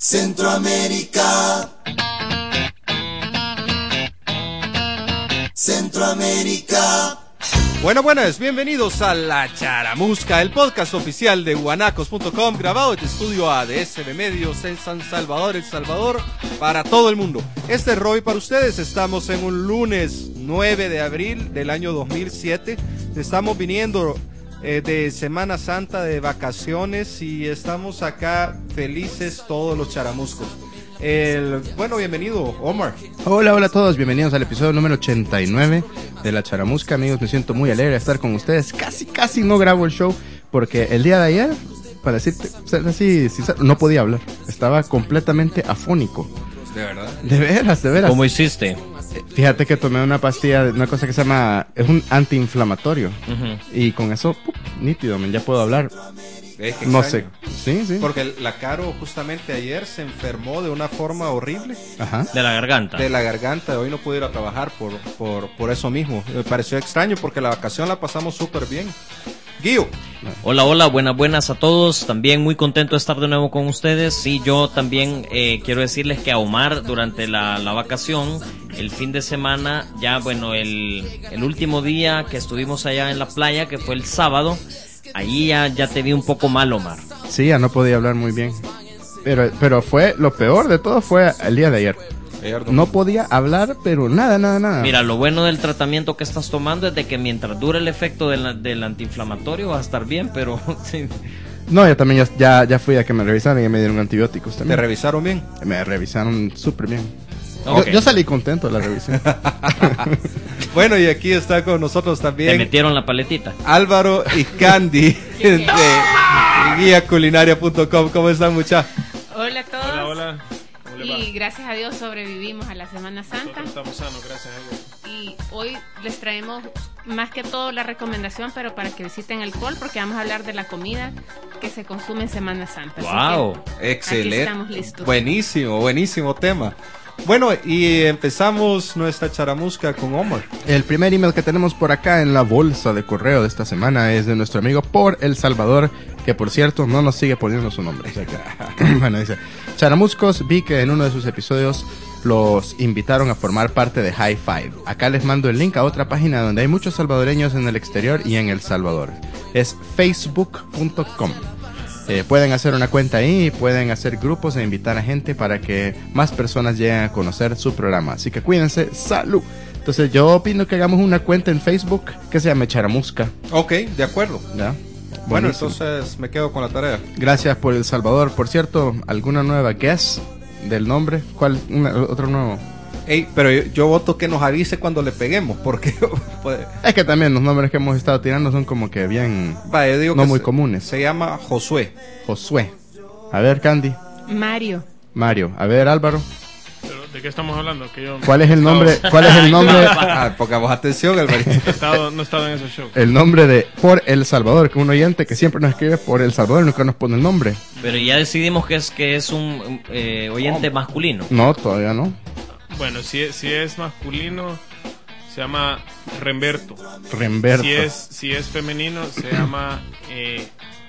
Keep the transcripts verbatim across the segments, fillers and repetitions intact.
Centroamérica. Centroamérica. Bueno, buenas, bienvenidos a La Charamusca, el podcast oficial de guanacos punto com, grabado en el estudio A de S B Medios en San Salvador, El Salvador, para todo el mundo. Este es Roy para ustedes, estamos en un lunes nueve de abril del año dos mil siete, estamos viniendo eh, de Semana Santa, de vacaciones, y estamos acá felices todos los charamuscos. El, bueno, bienvenido, Omar. Hola, hola a todos, bienvenidos al episodio número ochenta y nueve de La Charamusca. Amigos, me siento muy alegre de estar con ustedes. Casi, casi no grabo el show porque el día de ayer, para decirte, así, sincero, no podía hablar. Estaba completamente afónico. ¿De verdad? De veras, de veras. ¿Cómo hiciste? Fíjate que tomé una pastilla, una cosa que se llama, es un antiinflamatorio. Uh-huh. Y con eso, ¡pum!, nítido, man, ya puedo hablar. Eh, no sé. Sí, sí. Porque la Caro justamente ayer se enfermó de una forma horrible. Ajá. De la garganta. De la garganta. Hoy no pude ir a trabajar por, por, por eso mismo. Me pareció extraño porque la vacación la pasamos súper bien. Guío. Hola, hola, buenas, buenas a todos. También muy contento de estar de nuevo con ustedes. Sí, yo también eh, quiero decirles que a Omar, durante la, la vacación, el fin de semana, ya bueno, el, el último día que estuvimos allá en la playa, que fue el sábado, ahí ya, ya te vi un poco mal, Omar. Sí, ya no podía hablar muy bien. Pero, pero fue, lo peor de todo fue el día de ayer. No podía hablar, pero nada, nada, nada. Mira, lo bueno del tratamiento que estás tomando es de que mientras dure el efecto del, del antiinflamatorio vas a estar bien, pero... sí. No, yo también ya, ya, ya fui a que me revisaran y me dieron antibióticos también. ¿Te revisaron bien? Me revisaron súper bien. Okay. Yo, yo salí contento de la revisión. Bueno, y aquí está con nosotros también... ¿Te metieron la paletita? Álvaro y Candy de guía culinaria punto com. ¿Cómo están, muchachos? Hola a todos. Hola, hola. Y gracias a Dios sobrevivimos a la Semana Santa. Nosotros estamos sanos, gracias a Dios. Y hoy les traemos más que todo la recomendación, pero para que visiten el Col, porque vamos a hablar de la comida que se consume en Semana Santa. Wow, excelente. Aquí estamos listos. Buenísimo, buenísimo tema. Bueno, y empezamos nuestra charamusca con Omar. El primer email que tenemos por acá en la bolsa de correo de esta semana es de nuestro amigo Por El Salvador, que por cierto no nos sigue poniendo su nombre. O sea que, bueno, dice: Charamuscos, vi que en uno de sus episodios los invitaron a formar parte de High Five. Acá les mando el link a otra página donde hay muchos salvadoreños en el exterior y en El Salvador. Es facebook punto com. Eh, pueden hacer una cuenta ahí, pueden hacer grupos e invitar a gente para que más personas lleguen a conocer su programa. Así que cuídense, salud. Entonces yo opino que hagamos una cuenta en Facebook que se llame Charamusca. Ok, de acuerdo. ¿Ya? Bueno, Buenísimo. entonces me quedo con la tarea. Gracias por El Salvador. Por cierto, ¿alguna nueva guess del nombre? ¿Cuál? Una, otro nuevo. Ey, pero yo, yo voto que nos avise cuando le peguemos, porque... pues, Es que también los nombres que hemos estado tirando son como que bien... va, yo digo no que muy se, comunes. Se llama Josué. Josué. A ver, Candy. Mario. Mario. A ver, Álvaro. Pero, ¿de qué estamos hablando? Que yo ¿Cuál es el no he nombre? estado- ¿Cuál es el nombre? Ah, pongamos atención, Alvarito. No he estado, no he estado en esos shows. El nombre de Por El Salvador, que un oyente que siempre nos escribe Por El Salvador y nunca nos pone el nombre. pero ya decidimos que es que es un eh, oyente masculino. No, todavía no. Bueno, si es, si es masculino, se llama Remberto. Remberto. Si es, si es femenino, se llama eh,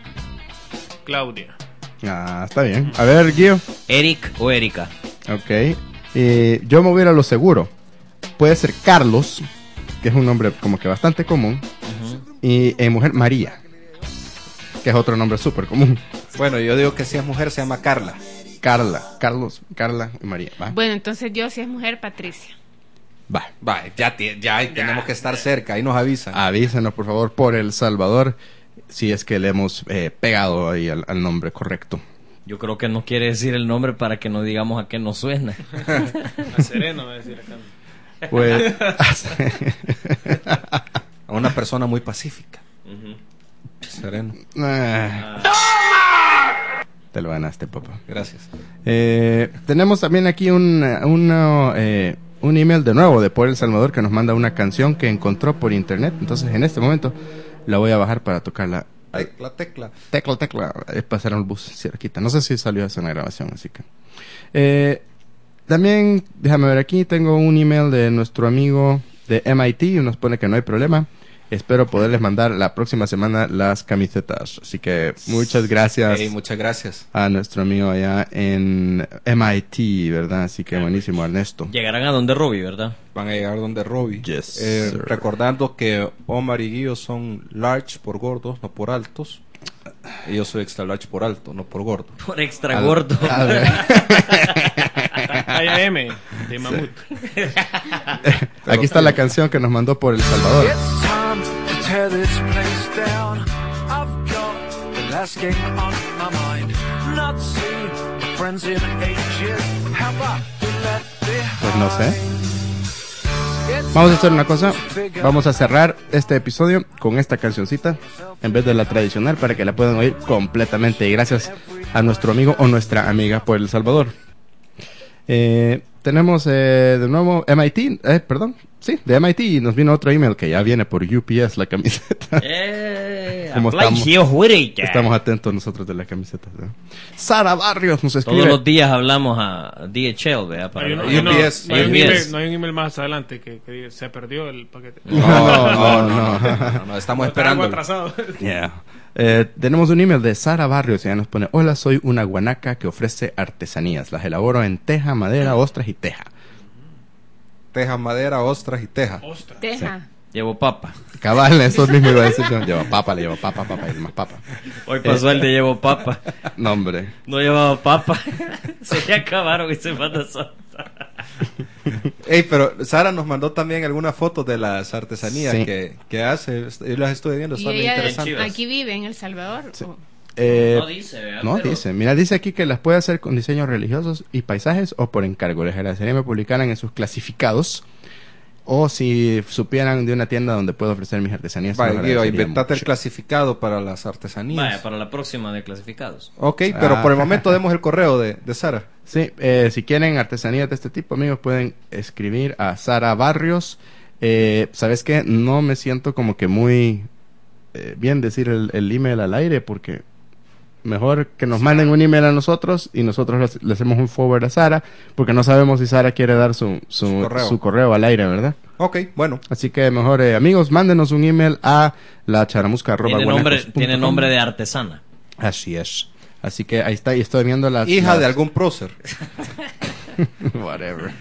Claudia. Ah, está bien. A ver, Guío. Eric o Erika. Ok. Eh, yo me voy a ir a lo seguro. Puede ser Carlos, que es un nombre como que bastante común. Uh-huh. Y en mujer, María, que es otro nombre súper común. Bueno, yo digo que si es mujer se llama Carla. Carla, Carlos, Carla y María. Va. Bueno, entonces yo, si es mujer, Patricia. Va. Va, ya, te- ya, ya tenemos que estar cerca, ahí nos avisan. Avísenos, por favor, Por El Salvador, si es que le hemos eh, pegado ahí al, al nombre correcto. Yo creo que no quiere decir el nombre para que no digamos a qué nos suena. A Sereno, voy a decir acá. Pues... A una persona muy pacífica. Uh-huh. Sereno. ah, te lo ganaste, papá. Gracias. Eh, tenemos también aquí un, uno, eh, un email de nuevo de Por El Salvador que nos manda una canción que encontró por internet. Entonces en este momento la voy a bajar para tocarla. Ay, la tecla. Tecla, tecla, es pasar el bus cerquita. No sé si salió eso en la grabación, así que... Eh, también, déjame ver aquí, tengo un email de nuestro amigo de M I T y nos pone que no hay problema. Espero poderles mandar la próxima semana las camisetas. Así que muchas gracias. Hey, muchas gracias a nuestro amigo allá en M I T, ¿verdad? Así que buenísimo, Ernesto. Llegarán a donde Robbie, ¿verdad? Van a llegar donde Robbie. Yes, eh, sir. recordando que Omar y Guillo son large por gordos, no por altos. Y yo soy extra large por alto, no por gordo. Por extra Al- gordo. a ver. Talla M de mamut. Aquí está la canción que nos mandó por El Salvador. It's time to tear this place down. I've got the last game on my mind. Not seen my friends in ages. Have I been left behind? Pues no sé. Vamos a hacer una cosa. Vamos a cerrar este episodio con esta cancioncita en vez de la tradicional para que la puedan oír completamente. Y gracias a nuestro amigo o nuestra amiga por El Salvador. Eh, tenemos eh, de nuevo M I T, eh, perdón, sí, de M I T, y nos vino otro email que ya viene por U P S la camiseta. Eh, ¿Cómo apply estamos? here, Whittaker. Estamos atentos nosotros de la camiseta, ¿no? Sara Barrios nos escribe. Todos los días hablamos a D H L, ¿verdad? Para Hay, la- uno- hay uno- U P S, no hay un U P S. email, no hay un email más adelante que, que dice, se perdió el paquete. No, no, no. no, no, estamos Está algo esperando. atrasado. Yeah. Eh, tenemos un email de Sara Barrios y ella nos pone: hola, soy una guanaca que ofrece artesanías. Las elaboro en teja, madera, ostras y teja. Teja, madera, ostras y teja. Ostras. Deja. Llevo papa. Cabal, eso mismo iba a decir yo. Lleva papa, le llevo papa, papa y más papa. Hoy pasó el de llevo papa. No, hombre. No llevaba papa. Se le acabaron y se manda Santa. Ey, pero Sara nos mandó también algunas fotos de las artesanías Sí. que, que hace. Yo las estuve viendo, Y son bien ella interesantes. Chivas. aquí vive en El Salvador. Sí. ¿O? Eh, No dice, ¿verdad? no Pero- dice. Mira, dice aquí que las puede hacer con diseños religiosos y paisajes o por encargo. Les agradecería me publicaran en sus clasificados. O si supieran de una tienda donde puedo ofrecer mis artesanías. se los Vaya, Guido, agradecería inventate el mucho. clasificado para las artesanías. Vaya, para la próxima de clasificados. Ok, pero Ah. por el momento demos el correo de, de Sara. Sí, eh, si quieren artesanías de este tipo, amigos, pueden escribir a Sara Barrios. Eh, ¿Sabes qué? No me siento como que muy eh, bien decir el, el email al aire, porque mejor que nos manden un email a nosotros y nosotros le, le hacemos un forward a Sara, porque no sabemos si Sara quiere dar su, su, Su correo. su correo al aire, ¿verdad? Ok, bueno. Así que mejor, eh, amigos, mándenos un email a la charamusca Tiene nombre, tiene nombre de artesana. Así es. Así que ahí está, y estoy viendo las... Hija las- de algún prócer. Whatever.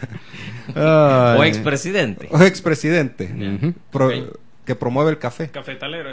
O Ay. expresidente. O expresidente. Ujú. Pro- Ok. Que promueve el café. Cafetalero.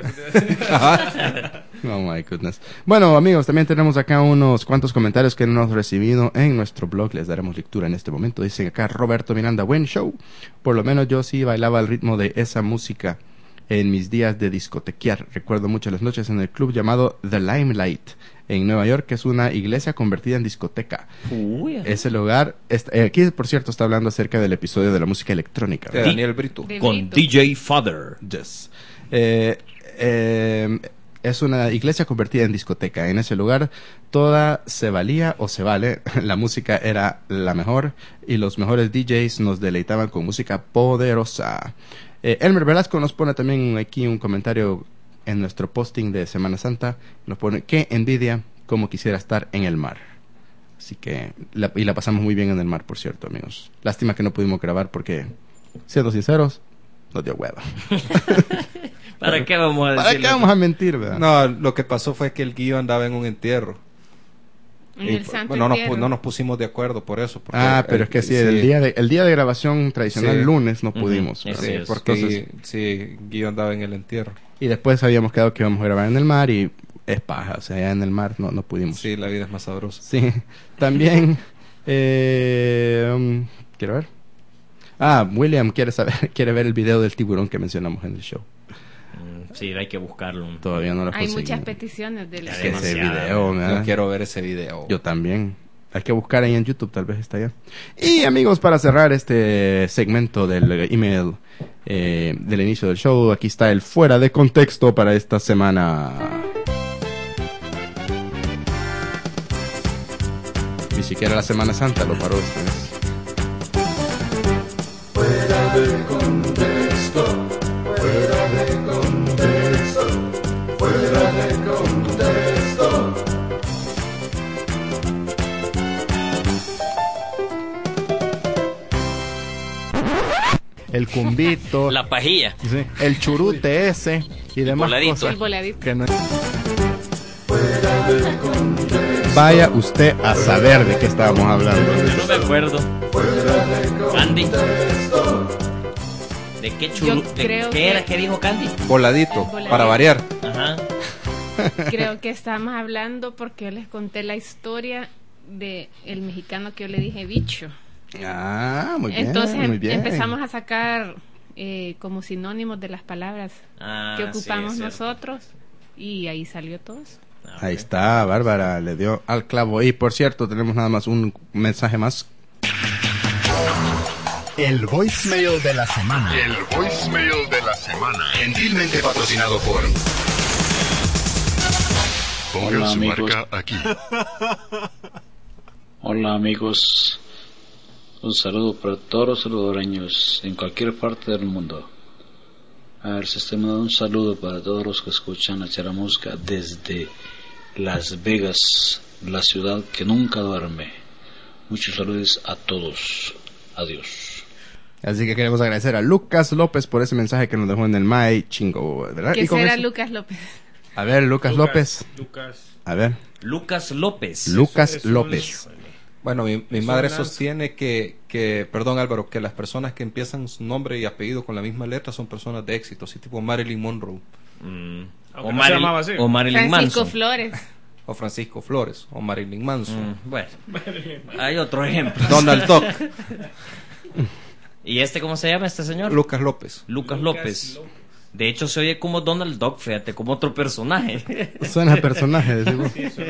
Oh my goodness. Bueno, amigos, también tenemos acá unos cuantos comentarios que hemos recibido en nuestro blog. Les daremos lectura en este momento. Dice acá Roberto Miranda: buen show. Por lo menos yo sí bailaba al ritmo de esa música en mis días de discotequear. Recuerdo mucho las noches en el club llamado The Limelight en Nueva York, que es una iglesia convertida en discoteca. Uy, Ese lugar, est- eh, aquí por cierto está hablando acerca del episodio de la música electrónica. De ¿verdad? Daniel Brito. De con Brito. D J Father. Yes. Eh, eh, es una iglesia convertida en discoteca. En ese lugar toda se valía o se vale. La música era la mejor y los mejores D Js nos deleitaban con música poderosa. Eh, Elmer Velasco nos pone también aquí un comentario en nuestro posting de Semana Santa. Nos pone: qué envidia, como quisiera estar en el mar. Así que, la, y la pasamos muy bien en el mar, por cierto, amigos. Lástima que no pudimos grabar porque, siendo sinceros, nos dio hueva. ¿Para qué vamos a ¿Para decirle? qué vamos a mentir, verdad? No, lo que pasó fue que el Guillo andaba en un entierro. En Y, el Santo bueno, no, nos, Entierro. pu- no nos pusimos de acuerdo por eso. porque Ah, el- pero es que sí, el día de el día de grabación tradicional Sí. lunes no Ujú, pudimos. sí, ¿verdad? Sí, es. porque Entonces- Gui- sí, Guillo andaba en el entierro. Y después habíamos quedado que íbamos a grabar en el mar y es paja, o sea, ya en el mar no, no pudimos. Sí, la vida es más sabrosa. Sí. También, eh, um, quiero ver. Ah, William quiere saber, quiere ver el video del tiburón que mencionamos en el show. Mm, Sí, hay que buscarlo. Todavía no lo Hay conseguí. muchas peticiones del Es que ese Demasiado. video, ¿verdad? Yo quiero ver ese video. Yo también. Hay que buscar ahí en YouTube, tal vez está allá. Y amigos, para cerrar este segmento del email eh, del inicio del show, aquí está el fuera de contexto para esta semana. Ni siquiera la Semana Santa lo paró esta vez. el cumbito, La pajilla. sí, el churute ese y demás voladito. cosas. El voladito. Que no... Vaya usted a saber de qué estábamos hablando. No me acuerdo. Candy. ¿De qué churu? Yo de creo ¿Qué que- era que dijo Candy? Voladito, Voladito. para variar. Ajá. Creo que estábamos hablando porque yo les conté la historia de el mexicano que yo le dije bicho. Ah, muy bien, Entonces muy em- bien. empezamos a sacar eh, como sinónimos de las palabras Ah, que sí, ocupamos es cierto. nosotros y ahí salió todo eso. Ah, Ahí ok. está, Bárbara, le dio al clavo. Y por cierto, tenemos nada más un mensaje más. El voicemail de la semana. El voicemail de la semana. Gentilmente patrocinado por. Ponga Hola, su amigos. marca aquí. Hola amigos, un saludo para todos los salvadoreños en cualquier parte del mundo. A ver, sistema, un saludo para todos los que escuchan la charamusca desde Las Vegas, la ciudad que nunca duerme. Muchos saludos a todos. Adiós. Así que queremos agradecer a Lucas López por ese mensaje que nos dejó en el My Chingo, ¿verdad? ¿Qué Y con será eso- Lucas López? A ver, Lucas, López. Lucas. A ver, Lucas López. Lucas es un- López. Bueno, mi, mi Eso madre lanza. sostiene que, que, perdón Álvaro, que las personas que empiezan su nombre y apellido con la misma letra son personas de éxito, así tipo Marilyn Monroe, Mm. Aunque O, no se Maril- llamaba así. o Marilyn Francisco Manson. Flores. o Francisco Flores, o Marilyn Manson, Mm, bueno, hay otro ejemplo. Donald Duck, ¿Y este cómo se llama este señor? Lucas López. Lucas López. De hecho se oye como Donald Duck, fíjate, como otro personaje. Suena a personaje, decimos.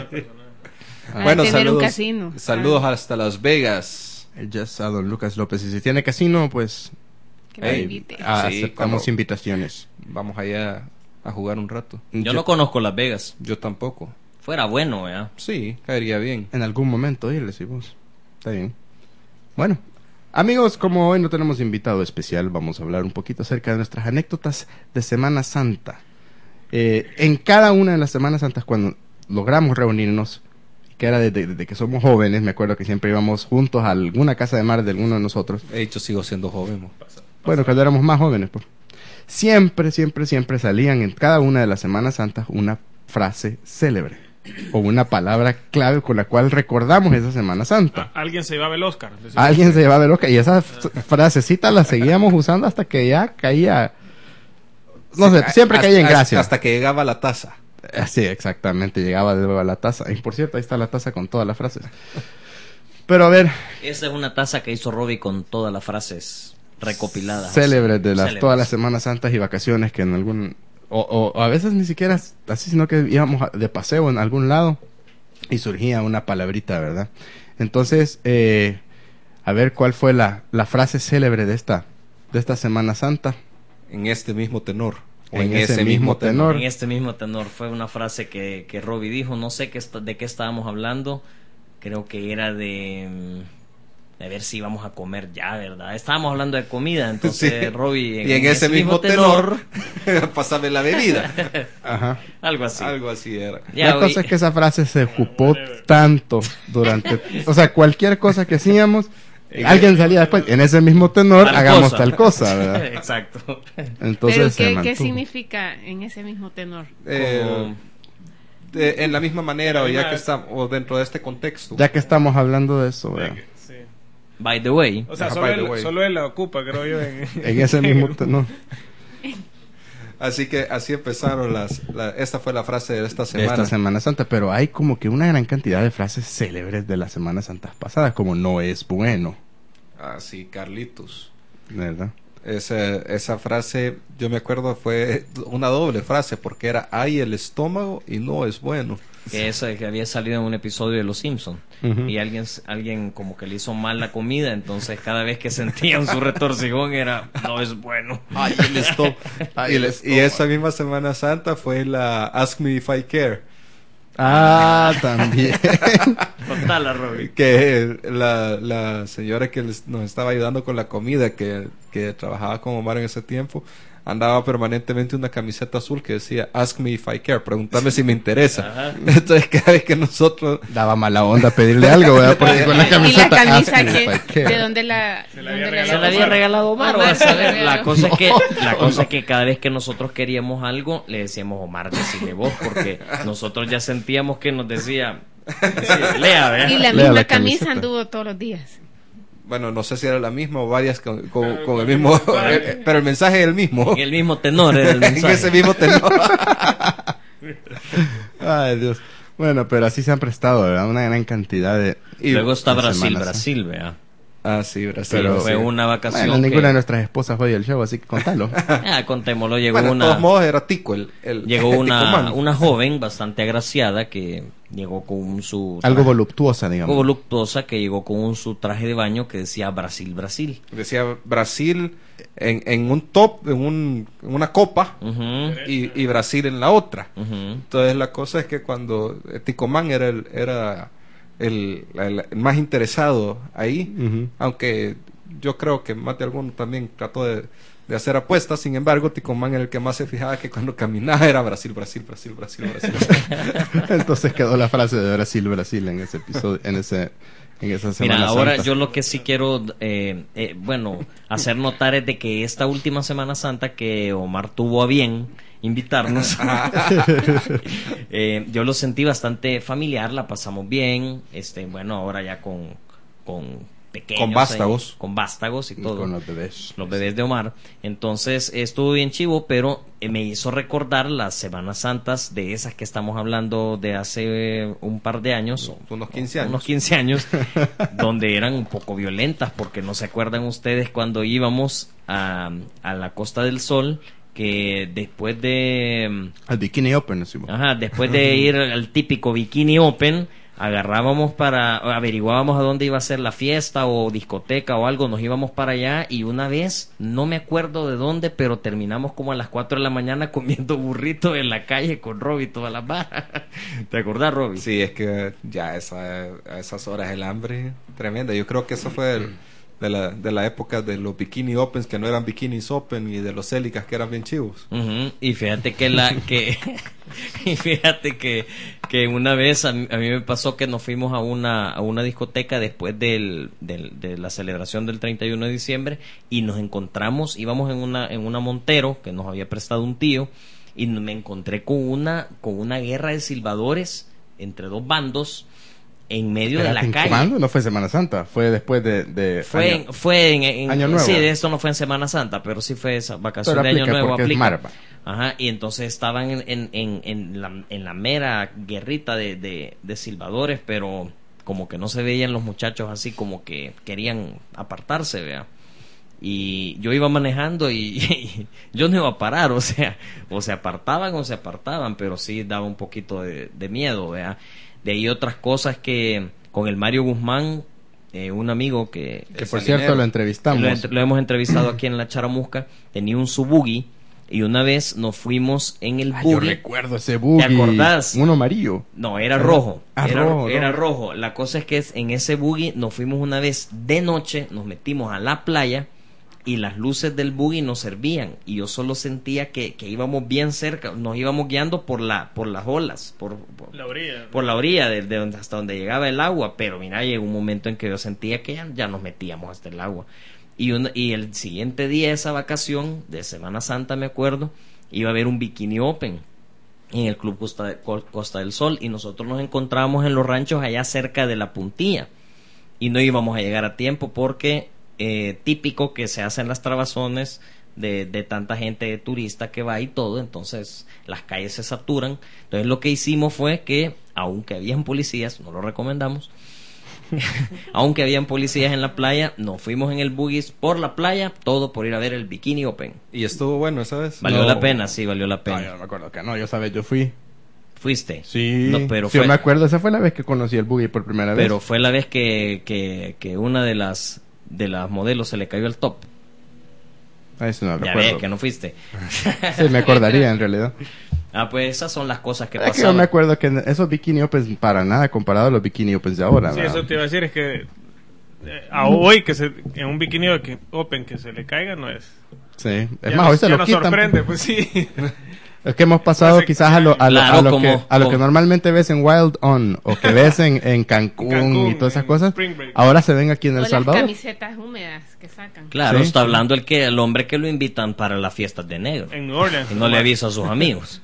Va a Bueno, tener un saludos, casino. saludos hasta Las Vegas. Just a don Lucas López. Y si tiene casino, pues Que me Ey, invite. ah, Sí, aceptamos cuando- invitaciones. Vamos allá a jugar un rato. Yo no conozco Las Vegas. Yo tampoco. Fuera bueno, ¿verdad? Sí, caería bien. En algún momento ir, decimos. Está bien. Bueno, amigos, como hoy no tenemos invitado especial, vamos a hablar un poquito acerca de nuestras anécdotas de Semana Santa. Eh, en cada una de las Semanas Santas, cuando logramos reunirnos, que era desde, desde que somos jóvenes, me acuerdo que siempre íbamos juntos a alguna casa de mar de alguno de nosotros. He dicho, sigo siendo joven. mo. Bueno, cuando éramos más jóvenes, pues. Siempre, siempre, siempre salían en cada una de las Semanas Santas una frase célebre o una palabra clave con la cual recordamos esa Semana Santa. A- Alguien se llevaba el Oscar. decía. Alguien se llevaba de loca y esa f- frasecita la seguíamos usando hasta que ya caía. No sé, siempre Hasta- caía en hasta- gracia. Hasta que llegaba la taza. Eh, Sí, exactamente, llegaba de nuevo a la taza. Y por cierto, ahí está la taza con todas las frases. Pero a ver, Esa es una taza que hizo Robbie con todas las frases recopiladas. célebres de las Célebres. todas las Semanas Santas y vacaciones que en algún o, o- o a veces ni siquiera así, sino que íbamos a- de paseo en algún lado y surgía una palabrita, ¿verdad? Entonces, eh, a ver cuál fue la, la frase célebre de esta de esta Semana Santa. En este mismo tenor. O En ese mismo tenor. En este mismo tenor fue una frase que, que Robbie dijo, no sé qué está- de qué estábamos hablando, creo que era de, mm, de ver si íbamos a comer ya, ¿verdad? Estábamos hablando de comida, entonces Sí. Robbie Y en ese mismo tenor, pásame la bebida. Ajá. algo así. Algo así era. Ya, la cosa oí- es que esa frase se ocupó tanto durante, o sea, cualquier cosa que hacíamos, alguien salía después, en ese mismo tenor, Tal hagamos cosa. tal cosa, ¿verdad? Exacto. Entonces Pero se ¿qué, ¿qué mantuvo. significa en ese mismo tenor? Eh, Como- de- en la misma manera, o ya misma- que estamos, o dentro de este contexto. Ya que estamos hablando de eso, ¿verdad? Sí. By the way, O sea, Ajá, solo by the él, way. solo él la ocupa, creo yo. En, En ese mismo tenor. Así que así empezaron las. La, esta fue la frase de esta De semana. esta Semana Santa, pero hay como que una gran cantidad de frases célebres de las Semanas Santas pasadas, como no es bueno, Así, Carlitos. ¿verdad? Esa, esa frase, yo me acuerdo, fue una doble frase, porque era hay el estómago y no es bueno. que eso que había salido en un episodio de Los Simpsons Ujú. y alguien alguien como que le hizo mal la comida, entonces cada vez que sentían su retorcijón era no es bueno. Ay, el estómago. y, le- y esa misma Semana Santa fue la Ask Me If I Care. Ah, también. Total, a Robbie. Que la, la señora que les- nos estaba ayudando con la comida, que, que trabajaba con Omar en ese tiempo, andaba permanentemente una camiseta azul que decía Ask me if I care, pregúntame si me interesa. Entonces cada vez que nosotros daba mala onda pedirle algo, ¿verdad? Porque con la camiseta, y la camisa Ask me if I que care. de dónde la Se la dónde había Se la había regalado Omar, Omar vas a ver. se la La regaló. cosa es que, la cosa es que cada vez que nosotros queríamos algo, le decíamos Omar, decile vos, porque nosotros ya sentíamos que nos decía, decía lea, ¿verdad? y la Lea misma la camisa camiseta. anduvo todos los días. bueno, no sé si era la misma o varias con, con, con el mismo, pero el mensaje es el mismo. En el mismo tenor era el En mensaje. ese mismo tenor. Ay, Dios. Bueno, pero así se han prestado, ¿verdad? Una gran cantidad de... Y Luego está de Brasil, semanas, ¿eh? Brasil, vea. Ah, sí, Brasil. Pero- Fue sí. una vacación. Bueno, ninguna que- de nuestras esposas oye el show, así que contalo. Ah, contémoslo, llegó Bueno, de una... todos modos era Tico el, el Llegó el una, ticomán. una joven bastante agraciada que llegó con un su Algo traje- voluptuosa, algo digamos. voluptuosa que llegó con un su traje de baño que decía Brasil, Brasil. Decía Brasil en, en un top, en, un, en una copa, Ujú, y, y Brasil en la otra. ujú. Entonces la cosa es que cuando eh, Ticomán era el, era el, el- el más interesado ahí, Ujú. aunque yo creo que más de alguno también trató de, de hacer apuestas, sin embargo Ticomán era el que más se fijaba que cuando caminaba era Brasil, Brasil, Brasil, Brasil, Brasil. Entonces quedó la frase de Brasil, Brasil en ese episodio, en ese, en esa semana. Mira, ahora Santa. yo lo que sí quiero, eh, eh, bueno, hacer notar es de que esta última Semana Santa que Omar tuvo a bien invitarnos, eh, yo lo sentí bastante familiar, la pasamos bien, este, bueno, ahora ya con, con pequeños, Con vástagos. ahí, con vástagos y todo. Con los bebés. Los bebés de Omar. Entonces estuvo bien chivo, pero eh, me hizo recordar las Semanas Santas de esas que estamos hablando de hace eh, un par de años. o- Unos quince años. Unos quince años, donde eran un poco violentas, porque no se acuerdan ustedes cuando íbamos a, a la Costa del Sol, que después de... Al Bikini Open, decimos. Ajá, después de ir al típico Bikini Open, agarrábamos para, averiguábamos a dónde iba a ser la fiesta o discoteca o algo, nos íbamos para allá y una vez, no me acuerdo de dónde, pero terminamos como a las cuatro de la mañana comiendo burritos en la calle con Robbie todas las barras. ¿Te acordás, Robbie? Sí, es que ya esa, a esas horas el hambre tremenda. Yo creo que eso fue el- de, la, de la época de los Bikini Opens, que no eran Bikinis Open, y de los Célicas, que eran bien chivos. Ujú, y fíjate que la que y fíjate que, que una vez a mí, a mí me pasó que nos fuimos a una a una discoteca después del, del- de la celebración del treinta y uno de diciembre y nos encontramos, íbamos en una en una Montero que nos había prestado un tío y me encontré con una con una guerra de silbadores entre dos bandos en medio de la Espérate, calle. ¿cuándo? No fue Semana Santa, fue después de... de Fue, año- en, fue en, en- Año Nuevo. Sí, de esto no fue en Semana Santa, pero sí fue esa vacación Pero de Año aplica Nuevo. porque es aplica. Marva. Ajá, y entonces estaban en, en, en, en la, en la mera guerrita de, de, de silbadores, pero como que no se veían los muchachos así como que querían apartarse, vea. Y yo iba manejando y, y yo no iba a parar, o sea, o se apartaban o se apartaban, pero sí daba un poquito de, de miedo, vea. De ahí otras cosas que con el Mario Guzmán, eh, un amigo que... Que El por salinero. cierto lo entrevistamos. Lo, ent- lo hemos entrevistado aquí en la Charamusca. Tenía un Subugi y una vez nos fuimos en el Ay, yo buggy. recuerdo ese buggy. acordás? Uno amarillo. No, era rojo. Ah, era rojo, era rojo. rojo. La cosa es que es- en ese buggy nos fuimos una vez de noche, nos metimos a la playa y las luces del buggy nos servían y yo solo sentía que, que íbamos bien cerca, nos íbamos guiando por la por las olas, por, por, La orilla. por la orilla de, de donde, hasta donde llegaba el agua, pero mira, llegó un momento en que yo sentía que ya, ya nos metíamos hasta el agua. Y, un- y el siguiente día de esa vacación, de Semana Santa me acuerdo, iba a haber un Bikini Open en el Club Costa, de- Co- Costa del Sol y nosotros nos encontramos en los ranchos allá cerca de la Puntilla y no íbamos a llegar a tiempo porque eh, típico que se hacen las trabazones de, de tanta gente turista que va y todo, entonces las calles se saturan. Entonces lo que hicimos fue que, aunque habían policías, no lo recomendamos, aunque habían policías en la playa, nos fuimos en el buggies por la playa, todo por ir a ver el Bikini Open. Y estuvo bueno esa vez. Valió No. la pena, sí, valió la No, pena. yo no me acuerdo que no, yo sabes, yo fui. ¿Fuiste? Sí, No, pero sí, fue, yo me acuerdo, esa fue la vez que conocí el buggy por primera vez. pero fue la vez que, que, que una de las de las modelos se le cayó el top. Ah, eso no Ya recuerdo. ves que no fuiste. Sí, me acordaría en realidad. Ah, pues esas son las cosas que Es que yo pasaban. me acuerdo que esos Bikini Opens para nada comparado a los Bikini Opens de ahora. Sí, ¿verdad? eso te iba a decir, es que eh, a hoy que se, en un bikini que- open que se le caiga no es. Sí, es Ya más, nos- hoy se ya lo nos quitan. sorprende, pues sí. Es que hemos pasado Hace- quizás a lo, a lo, Claro, a lo como- que, a lo que como- normalmente ves en Wild On o que ves en, en Cancún, Cancún, y todas esas en cosas, Spring Break. ahora se ven aquí en O El las Salvador. camisetas húmedas que sacan. Claro, Sí, está sí. hablando el que el hombre que lo invitan para las fiestas de negro. En New Orleans. Y no le avisa a sus amigos.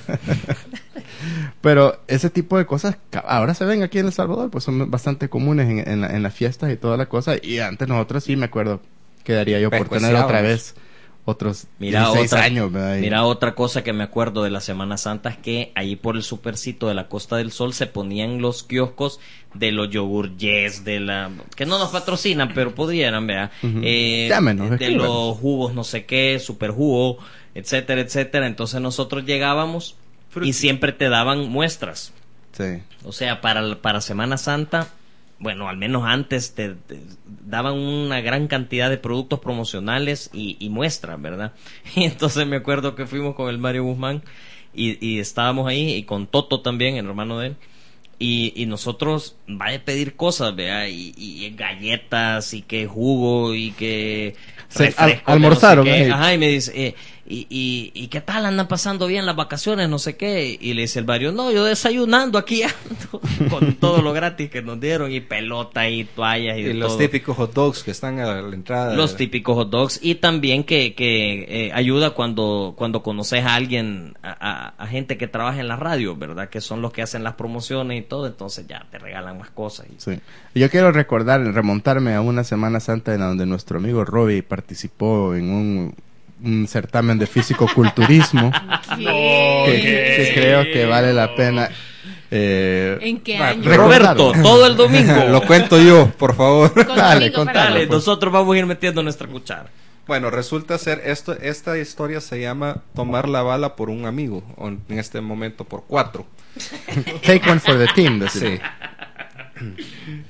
Pero ese tipo de cosas ca- ahora se ven aquí en El Salvador, pues son bastante comunes en, en, la- en las fiestas y toda la cosa. Y antes nosotros sí me acuerdo que daría yo por tener Pescueciábamos. otra vez otros Mira dieciséis otra, años. ¿verdad? Y- mira otra cosa que me acuerdo de la Semana Santa es que ahí por el Supercito de la Costa del Sol se ponían los kioscos de los yogur Yes, de la que no nos patrocinan, pero pudieran, vea, Ujú. eh, Llámenos, de escríbanos. los jugos no sé qué, super jugo, etcétera, etcétera. Entonces nosotros llegábamos y siempre te daban muestras. Sí. O sea, para, para Semana Santa, bueno, al menos antes te, te daban una gran cantidad de productos promocionales y, y muestras, ¿verdad? Y entonces me acuerdo que fuimos con el Mario Guzmán y, y estábamos ahí y con Toto también, el hermano de él. Y, y nosotros vaya a pedir cosas, ¿verdad? Y, y galletas y que jugo y que Se- refresco, al- que no sé almorzaron, qué. ¿eh? Ajá, y me dice, eh, y, y, ¿y qué tal? ¿Andan pasando bien las vacaciones? No sé qué. Y le dice el Mario, no, yo desayunando aquí ando", con todo lo gratis que nos dieron y pelota y toallas y, Y de los todo. típicos hot dogs que están a la entrada. Los típicos hot dogs y también que, que eh, ayuda cuando, cuando conoces a alguien, a, a- a gente que trabaja en la radio, ¿verdad? Que son los que hacen las promociones y todo, entonces ya te regalan más cosas. Y... Sí. Yo quiero recordar, remontarme a una Semana Santa en donde nuestro amigo Robbie participó en un, un certamen de físico-culturismo ¿Qué? que, que creo que vale la pena. Eh, ¿En qué Va, año? Roberto, recordarlo. todo el domingo. Lo cuento yo, por favor. Con Dale, domingo para contale. Dale, abajo. nosotros vamos a ir metiendo nuestra cuchara. Bueno, resulta ser esto, esta historia se llama tomar la bala por un amigo, o en este momento por cuatro. Take one for the team. decir. Sí.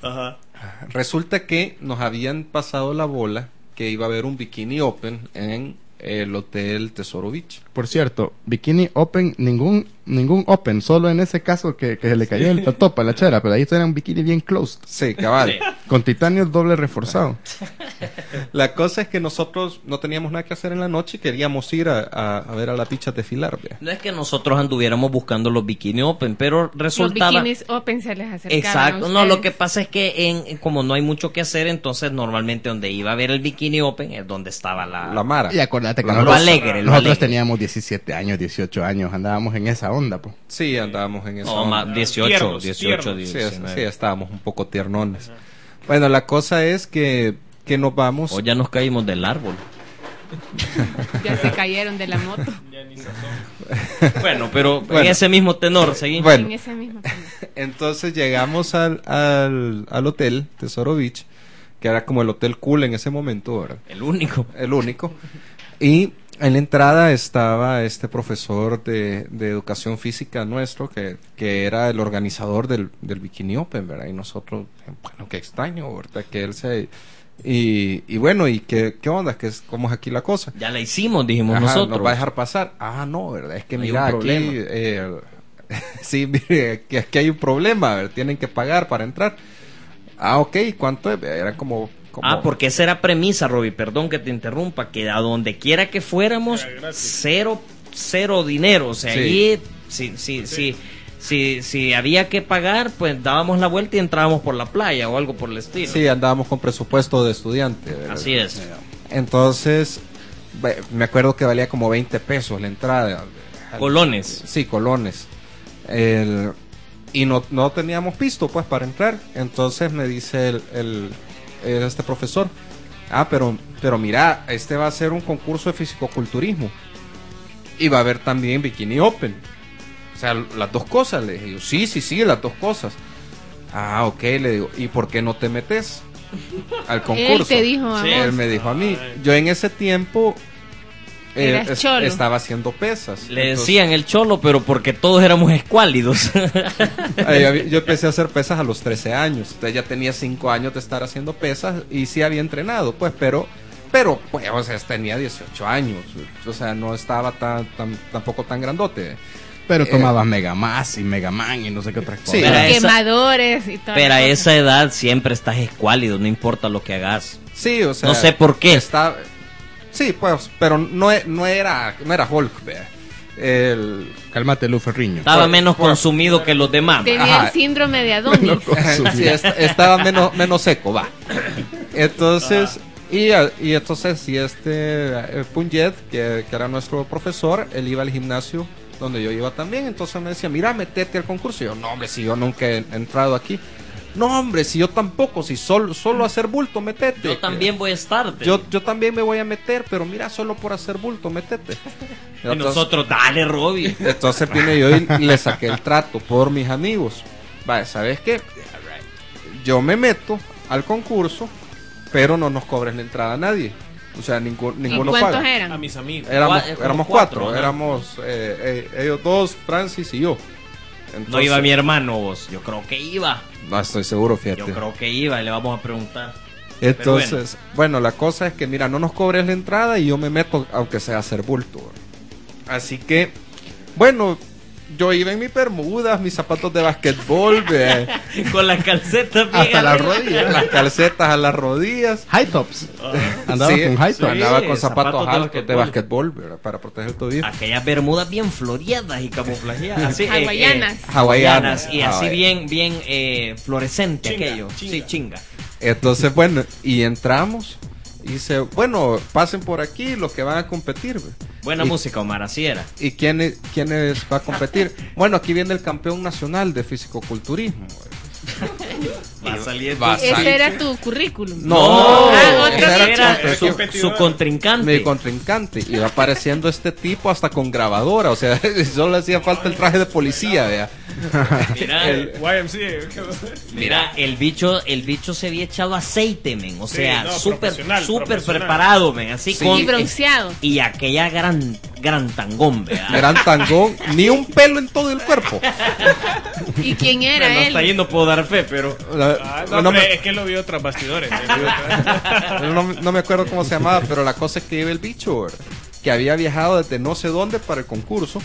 Resulta que nos habían pasado la bola que iba a haber un bikini open en el hotel Tesoro Beach. Por cierto, Bikini Open, ningún ningún Open, solo en ese caso que, que se le cayó el la topa, la chera, pero ahí era un bikini bien closed, Sí, cabal. Sí. con titanio doble reforzado. La cosa es que nosotros no teníamos nada que hacer en la noche y queríamos ir a, a- a ver a la picha desfilar. vea. No es que nosotros anduviéramos buscando los bikini open, pero Los resultaba... bikinis open se les acercaban Exacto, a no, lo ustedes. que pasa es que en, en- como no hay mucho que hacer, entonces normalmente donde iba a haber el bikini open es donde estaba la... La Mara. Y acuérdate que Lo nosotros, alegre, lo nosotros alegre. teníamos diecisiete años, dieciocho años, andábamos en esa onda, pues. Sí, andábamos en eso. No, más dieciocho, Tiernos, dieciocho, tiernos. Sí, diecinueve. sí, estábamos un poco tiernones. Bueno, la cosa es que, que nos vamos. O ya nos caímos del árbol. Ya se cayeron de la moto. Bueno, pero en Bueno. ese mismo tenor, seguimos. Bueno, En ese mismo tema. entonces llegamos al, al, al hotel Tesoro Beach, que era como el hotel cool en ese momento, ¿verdad? El único. El único. Y en la entrada estaba este profesor de, de educación física nuestro, que, que era el organizador del, del Bikini Open, ¿verdad? Y nosotros, bueno, qué extraño, ¿verdad? Que él se... Y, y bueno, ¿y qué, qué onda? ¿Qué es, ¿Cómo es aquí la cosa? Ya la hicimos, dijimos Ajá, nosotros. ¿nos va a dejar pasar? Ah, no, ¿verdad? Es que No hay mira, un aquí... problema. eh, sí, mire, que aquí hay un problema, ¿verdad? Tienen que pagar para entrar. Ah, ok, ¿cuánto es? Era como... como- Ah, porque esa era premisa, Roby, perdón que te interrumpa, que a donde quiera que fuéramos, Era gratis. cero, cero dinero, o sea, Sí. ahí, si, si, si, si, si había que pagar, pues dábamos la vuelta y entrábamos por la playa o algo por el estilo. Sí, andábamos con presupuesto de estudiante. ¿verdad? Así es. Entonces, ve- me acuerdo que valía como veinte pesos la entrada. Colones. Sí, colones. El- y no, no teníamos pisto, pues, para entrar. Entonces me dice el, el- el- este profesor, ah, pero, pero mira, este va a ser un concurso de fisicoculturismo. Y va a haber también Bikini Open. O sea, las dos cosas. Le dije, yo, sí, sí, sí, las dos cosas. Ah, ok, le digo, ¿y por qué no te metes al concurso? Él te dijo a Sí, vos. Él me dijo a mí. Yo en ese tiempo eh, Eras es- cholo. estaba haciendo pesas. Le Entonces, decían el cholo, pero porque todos éramos escuálidos. Ay, yo, yo empecé a hacer pesas a los trece años. Entonces ya tenía cinco años de estar haciendo pesas y sí había entrenado, pues, pero, pero, pues, o sea, tenía dieciocho años. O sea, no estaba tan, tan tampoco tan grandote. Pero Eh, tomabas Mega Más y Mega Man y no sé qué otras cosas. Sí. Pero a esa- Quemadores y todo. Pero a esa edad siempre estás escuálido, no importa lo que hagas. Sí, o sea. No sé por qué. Está, sí, pues, pero no, e- no era no era Hulk, vea. El, Cálmate, Lu Ferriño. Estaba Por- menos por- consumido que los demás. Tenía Ajá. el síndrome de Adonis. sí, est- estaba menos, menos seco, va. Entonces, y, a- y entonces, si este eh, Punjet, que, que era nuestro profesor, él iba al gimnasio donde yo iba también, entonces me decía, mira, metete al concurso. Y yo, no, hombre, si yo nunca he entrado aquí. No, hombre, si yo tampoco, si solo, solo hacer bulto, metete. Yo también voy a estar. Yo, yo también me voy a meter, pero mira, solo por hacer bulto, metete. Y nosotros, dale, Robbie. Entonces vine yo y le saqué el trato por mis amigos. Vale, ¿sabes qué? Yo me meto al concurso, pero no nos cobres la entrada a nadie. O sea, ningún, ¿Y ninguno cuántos paga. eran? A mis amigos. Éramos, Cua- éramos como cuatro, cuatro, ¿no? éramos eh, eh, ellos dos, Francis y yo. No Entonces- iba mi hermano, vos. Yo creo que iba. No estoy seguro, fíjate. Yo creo que iba y le vamos a preguntar. Entonces, bueno. la cosa es que, mira, no nos cobres la entrada y yo me meto, aunque sea a hacer bulto. Así que, bueno, yo iba en mis bermudas, mis zapatos de basquetbol, ve, Con las calcetas bien Hasta las arriba. rodillas. las calcetas a las rodillas. High tops. Andaba Sí, con high sí, tops. andaba Sí, con zapatos, zapatos de altos de basquetbol. basquetbol, ¿verdad? Para proteger el tobillo. Aquellas bermudas bien floreadas y camuflajeadas. Así, eh, Hawaianas. eh, Hawaianas. Y así Hawai- bien, bien eh, fluorescente Chinga, aquello. chinga. Sí, chinga. Entonces, bueno, y entramos. Y dice, bueno, pasen por aquí los que van a competir. ¿ve? Buena Y- música, Omar, así era. ¿Y quiénes, quiénes va a competir? Bueno, aquí viene el campeón nacional de fisicoculturismo. Va saliendo. Va a Ese salir. era tu currículum. No, Ah, ese otro era- dicho. era pero su, que- su contrincante. mi contrincante. Y va apareciendo este tipo hasta con grabadora. O sea, solo le hacía falta el traje de policía, vea. Mira, El- Y M C A. mira, el bicho, el bicho se había echado aceite, men. O Sí, sea, no, súper, profesional, súper profesional. preparado, men. Así Sí. con Y bronceado. y aquella gran, gran tangón, vea. Gran tangón, ni un pelo en todo el cuerpo. ¿Y quién era Bueno, él? hasta ahí no puedo dar fe, pero La- Ah, no, no, pero me, es que lo vio tras bastidores. Lo vio tras- no, no me acuerdo cómo se llamaba, pero la cosa es que iba el bicho, ¿verdad? Que había viajado desde no sé dónde para el concurso.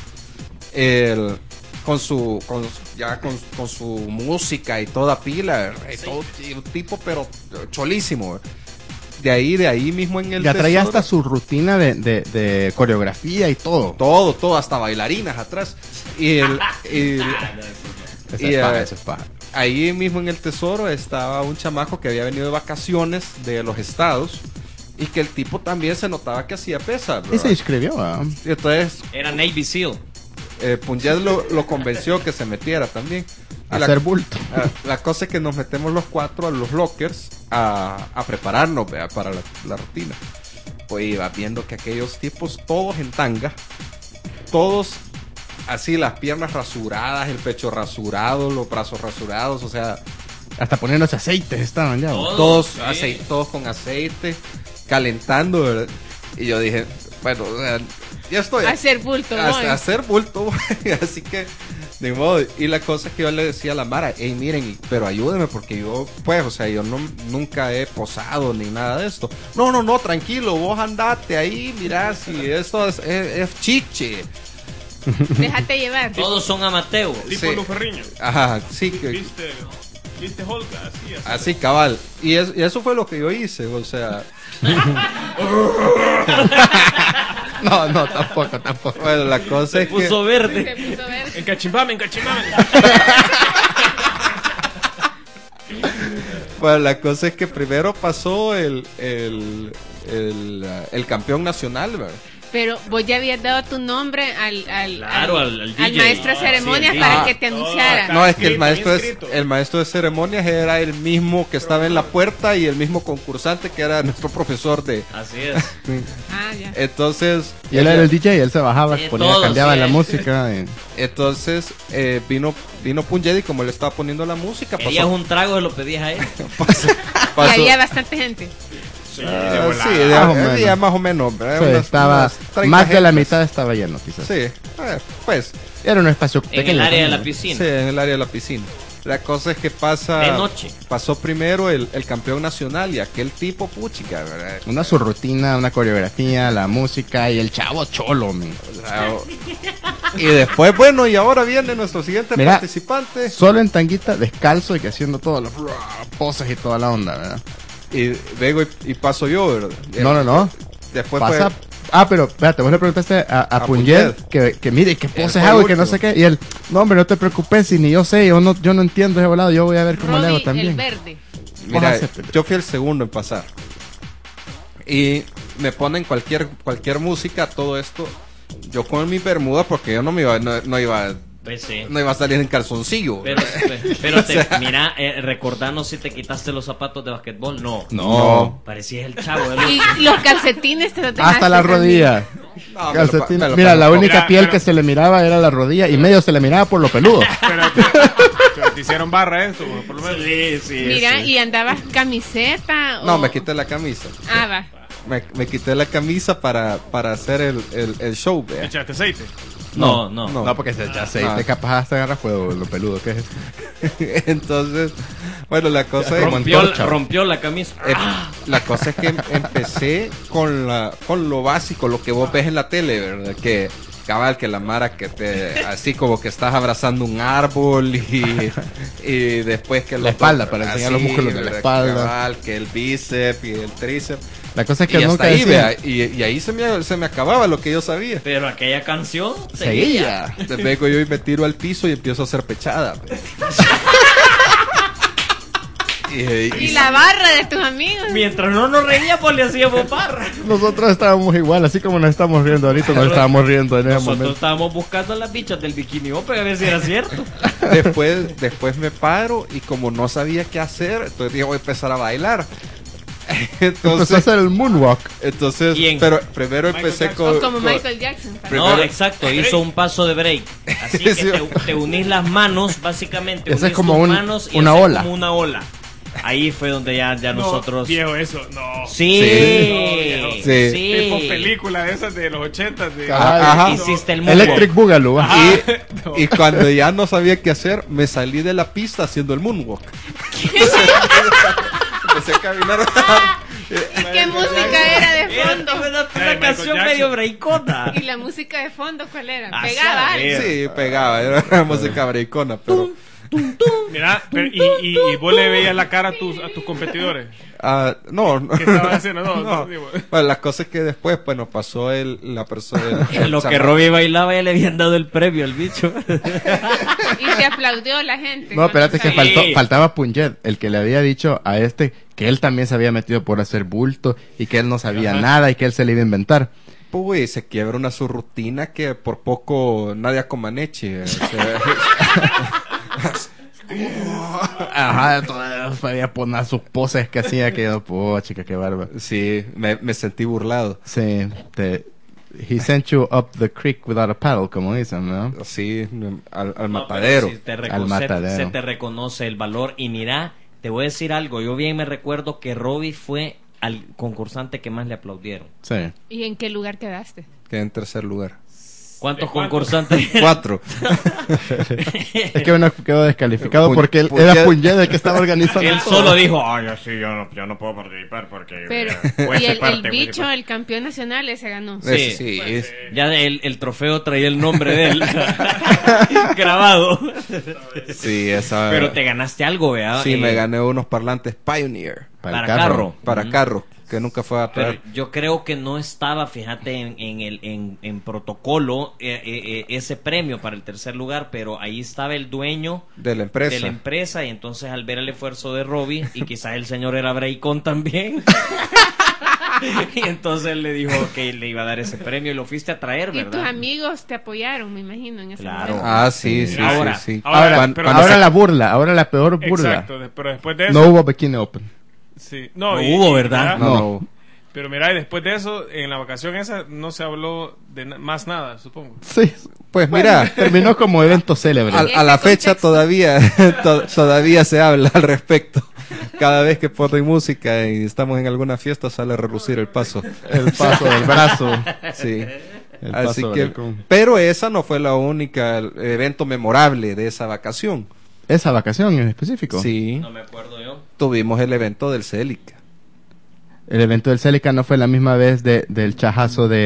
El, con su con, ya con, con su música y toda pila, ¿verdad? Y todo, y un tipo pero cholísimo, ¿verdad? De ahí, de ahí mismo en el Ya traía tesoro, hasta su rutina de, de, de coreografía y todo. todo, todo, hasta bailarinas atrás. Y el, y el- Esa Y, es paja, eh, esa es paja. ahí mismo en el tesoro estaba un chamaco que había venido de vacaciones de los estados y que el tipo también se notaba que hacía pesas, Y se inscribió, ¿ah? y entonces era Navy SEAL. eh, Punjab lo, lo convenció que se metiera también. Y A la, hacer bulto. ah, la cosa es que nos metemos los cuatro a los lockers a, a prepararnos, vea, para la, la rutina. Pues iba viendo que aquellos tipos, todos en tanga, todos así, las piernas rasuradas, el pecho rasurado, los brazos rasurados, o sea, Hasta poniéndose aceite estaban ya. ¿no? Todo. todos, sí. aceite, todos con aceite, calentando, ¿verdad? Y yo dije, bueno, o sea, ya estoy. Hacer bulto, a, voy. a hacer bulto, voy. Así que, de modo. Y la cosa es que yo le decía a la Mara, hey, miren, y- pero ayúdeme porque yo, pues, o sea, yo no, nunca he posado ni nada de esto. No, no, no, tranquilo, vos andate ahí, mirá, si esto es, es, es chiche. Déjate llevar. Todos son amateurs. Tipo Sí. Luferriño. Ajá, sí, que, ¿Viste? ¿Viste Hulk? Así, así. así, cabal. Y, es- y eso fue lo que yo hice, o sea. No, no, tampoco, tampoco. Bueno, la cosa Se es que. puso Se verde. puso verde. Encachimbame, encachimbame. Bueno, la cosa es que primero pasó el, el, el, uh, el campeón nacional, ¿verdad? Pero vos ya habías dado tu nombre al, al, Claro, al- al D J. maestro de Ah, ceremonias sí, el para D J. que te Ah, anunciara. todo No, es que el inscrito, maestro, es, inscrito. el maestro de ceremonias era el mismo que estaba en la puerta y el mismo concursante que era nuestro profesor de... Así es. Ah, ya. Entonces, Y él era el D J, él se bajaba, Sí, ponía, todos, cambiaba sí. la música. y- entonces eh, vino vino Punjab y como le estaba poniendo la música, Querías pasó... un trago y lo pedías a él. pasó, Y pasó- había bastante gente. Sí, Ah, de volada. sí, de- Más o menos. ya más o menos. ¿verdad? Sí, Unas- estaba, unas treinta más de la gentes. mitad estaba lleno, quizás. Sí, eh, pues, Era un espacio En pequeño. el área de también, la ¿no? piscina. sí, en el área de la piscina. La cosa es que pasa... De noche. Pasó primero el, el campeón nacional y aquel tipo, puchica, ¿verdad? Una su rutina, una coreografía, la música y el chavo cholo, man. O sea, o- y después, bueno, y ahora viene nuestro siguiente Mira. participante. Solo en tanguita, descalzo y que haciendo todas las poses y toda la onda, ¿verdad? Y vengo y, y paso yo, ¿verdad? No, no, no. después Pasa. fue... Ah, pero espérate, vos le preguntaste a, a, A Punjed Punjed. que, que mire, qué poses fue hago el y que no último. sé qué. Y él, no, hombre, no te preocupes, si ni yo sé, yo no, yo no entiendo ese volado, yo voy a ver cómo le hago Robbie, también. el verde. Mira, Vos acepte. yo fui el segundo en pasar. Y me ponen cualquier cualquier música, todo esto. Yo con mi bermuda, porque yo no me iba, no, no iba, Pues sí. no iba a salir en calzoncillo. Pero, pero te, O sea, mira, eh, recordanos si te quitaste los zapatos de basquetbol. No. No. Parecías el chavo. de los- Y los calcetines te los dejaste Hasta la también. rodilla. no, me lo Calcetín. pa- me lo Mira, pa- la única Mira, piel pero- que se le miraba era la rodilla y medio se le miraba por lo peludo. Pero te, pero te hicieron barra esto, por lo menos. Sí, sí. Mira, sí. y andabas camiseta. No, o- me quité la camisa. Ah, va. Me, me quité la camisa para, para hacer el, el, el show, ¿Le vea. echaste aceite? No, no. no. No, porque se echa aceite, No. capaz hasta agarra fuego lo peludo que es. Entonces, bueno, la cosa es... Rompió, antorcha. rompió la camisa. Eh, la cosa es que em- empecé con la con lo básico, lo que vos ves en la tele, ¿verdad? Que cabal, que la mara que te así como que estás abrazando un árbol y, y después que La los espalda, dos- para enseñar así, los músculos de la ¿verdad? espalda. Cabal, que el bíceps y el tríceps. La cosa es Y que hasta nunca ahí, decía, vea, y, y ahí se me, se me acababa lo que yo sabía. Pero aquella canción seguía. seguía. Entonces vengo yo y me tiro al piso y empiezo a hacer pechada. vea. y, y- Y la barra de tus amigos. Mientras no nos reíamos, le hacíamos barra. Nosotros estábamos igual, así como nos estamos riendo ahorita, nos estábamos riendo en ese Nosotros momento. estábamos buscando las bichas del bikini open a ver si era cierto. después, después me paro y como no sabía qué hacer, entonces dije voy a empezar a bailar. Empezó a Entonces, hacer el moonwalk. entonces ¿Quién? pero primero empecé Michael con, O como con- Michael Jackson. para- Primero- No, exacto, hizo un paso de break. Así que Sí. te, te unís las manos, básicamente. Ese es unís como tus un- manos y una haces ola. como una ola. Ahí fue donde ya, ya No, nosotros. viejo, eso, no. Sí, Sí. Sí. sí. Tipo película de esas de los ochentas. De... Cabal. Ajá. Hiciste el moonwalk. Electric Boogaloo. Ajá. ajá. No. y cuando ya no sabía qué hacer, me salí de la pista haciendo el moonwalk. Empecé a caminar. ¿Y qué música era de Era fondo? una, una Eh, Michael canción Jackson. medio breicota. ¿Y la música de fondo cuál era? Ah, Pegaba. saber. Sí, pegaba, era una música breicona, pero Mira, pero, y, y, y vos le veías la cara a tus, a tus competidores. ah, no, no. ¿Qué estabas haciendo? No, No. no, digo. Bueno, la cosa es que después, pues nos pasó el, la persona. el- el Lo que chama- Robbie bailaba ya le habían dado el premio al bicho. Y te aplaudió la gente. No, espérate que Sí. faltó, faltaba Punjed, el que le había dicho a este que él también se había metido por hacer bulto y que él no sabía nada y que él se le iba a inventar. Pues se quiebra una su rutina que por poco Nadia Comaneci. o sea, Ajá, todavía sabía poner sus poses que hacía que yo, oh, chica, qué bárbaro. sí, me, me sentí burlado. Sí, te, he sent you up the creek without a paddle, como dicen, ¿no? Sí, al, al No, pero matadero. sí te reco- Al se- matadero. Se, te reconoce el valor. Y mira, te voy a decir algo. Yo bien me recuerdo que Robbie fue al concursante que más le aplaudieron. Sí. ¿Y en qué lugar quedaste? Quedé en tercer lugar. ¿Cuántos ¿De cuántos? concursantes? Cuatro. Es que uno quedó descalificado Pu- porque él Punjed- era Punjed el que estaba organizando. Él todo. solo dijo, ay, sí, yo no, yo no puedo participar porque... Pero, eh, voy a y ser el, parte, el voy a ser bicho, parte". el campeón nacional, ese ganó. Sí. Ese sí, es- Ya el, el trofeo traía el nombre de él grabado. sí, esa. Pero te ganaste algo, ¿verdad? Sí, Eh, me gané unos parlantes Pioneer Para carro. para Ujú. carro, que nunca fue a Pero traer. yo creo que no estaba, fíjate, en, en el en, en protocolo eh, eh, eh, ese premio para el tercer lugar, pero ahí estaba el dueño De la empresa. de la empresa y entonces al ver el esfuerzo de Robbie y quizás el señor era Breicón también y entonces él le dijo que le iba a dar ese premio y lo fuiste a traer, Y tus ¿verdad? amigos te apoyaron, me imagino, en ese Claro. momento. Ah, sí, sí, Ahora, sí, sí. ahora, Cuan- pero- cuando Ahora se- la burla, ahora la peor burla. Exacto, de- pero después de eso. No hubo Bikini Open. Sí. No, No y- hubo, y- ¿verdad? mira, No, No. no. Pero mira, y después de eso, en la vacación esa, no se habló de na- más nada, supongo. Sí. Pues mira, Terminó como evento célebre. a, a la fecha todavía to- todavía se habla al respecto. Cada vez que ponen música y estamos en alguna fiesta sale a relucir el paso. El paso del brazo. Sí. El Así paso que, balcón. pero esa no fue la única el evento memorable de esa vacación. Esa vacación en específico. Sí, No me acuerdo yo. tuvimos el evento del Celica, El evento del Celica no fue la misma vez de, del chajazo de, de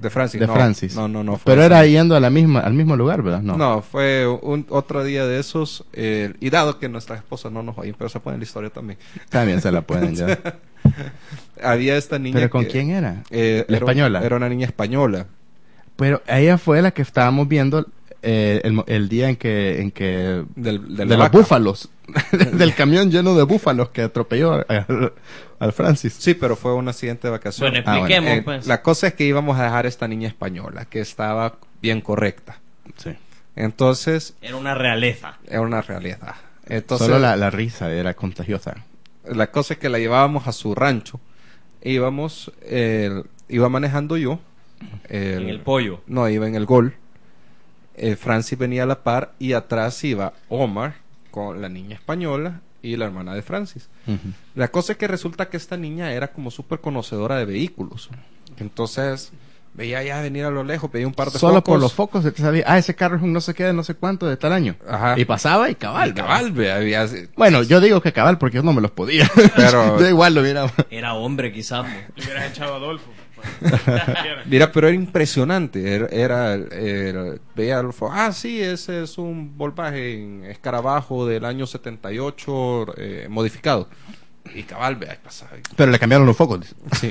De Francis. De no, Francis. No, no, no. Fue Pero ese. era yendo a la misma, al mismo lugar, ¿verdad? No. No, fue un otro día de esos. Eh, y dado que nuestras esposas no nos oyen, pero se pueden la historia también. También se la pueden ya. Había esta niña. ¿Pero con que, quién era? Eh, ¿La era, española? Era una niña española. Pero ella fue la que estábamos viendo eh, el, el día en que... En que Del, de de la los vaca. búfalos. Del camión lleno de búfalos que atropelló al, al Francis. Sí, pero fue un accidente de vacación. Bueno, Ah, bueno. expliquemos, Eh, pues. La cosa es que íbamos a dejar a esta niña española, que estaba bien correcta. Sí. Entonces, Era una realeza. era una realidad. Entonces, Solo la, la risa era contagiosa. la cosa es que la llevábamos a su rancho. Íbamos, eh, iba manejando yo. el- En el pollo. No, iba en el Gol. Eh, Francis venía a la par y atrás iba Omar con la niña española y la hermana de Francis. Ujú. La cosa es que resulta que esta niña era como súper conocedora de vehículos. Entonces, veía ya venir a lo lejos, veía un par de Solo focos. por los focos se te sabía, ah, ese carro es un no sé qué, de no sé cuánto, de tal año. Ajá. Y pasaba y cabal. Y cabal, ve, había... Bueno, yo digo que cabal porque yo no me los podía. Pero- yo igual lo hubiera... Era hombre, quizás. po. Le hubieras echado a Adolfo. Mira, pero era impresionante. Era, era, era- veía el fo- ah, sí, ese es un Volkswagen escarabajo del año setenta y ocho eh, modificado. Y cabal, ve, ahí pasaba. Pero le cambiaron los focos. dice. Sí.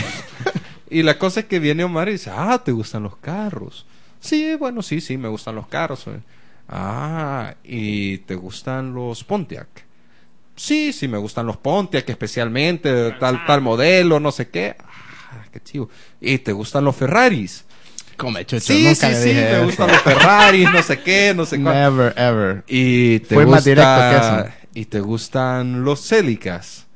Y la cosa es que viene Omar y dice, ah, ¿te gustan los carros? Sí, bueno, sí, sí, me gustan los carros. eh. Ah, ¿y te gustan los Pontiac? Sí, sí, me gustan los Pontiac, especialmente de tal, tal modelo, no sé qué. Ah, qué chivo. ¿Y te gustan los Ferraris? Come, chucho, Sí, nunca sí, le sí, dije me eso. gustan los Ferraris, no sé qué, no sé cuál. Never, ever. Y te Fue gusta... más directo que eso. ¿Y te gustan los Celicas?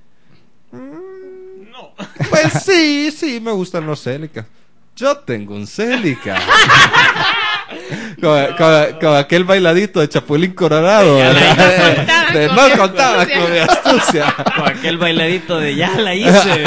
No. Pues sí, sí, me gustan los Celica. Yo tengo un Celica. Como, como- como aquel bailadito de Chapulín Colorado. Ya la ¿verdad? contaban De- con no mi contaba astucia. con mi astucia. Con aquel bailadito de ya la hice.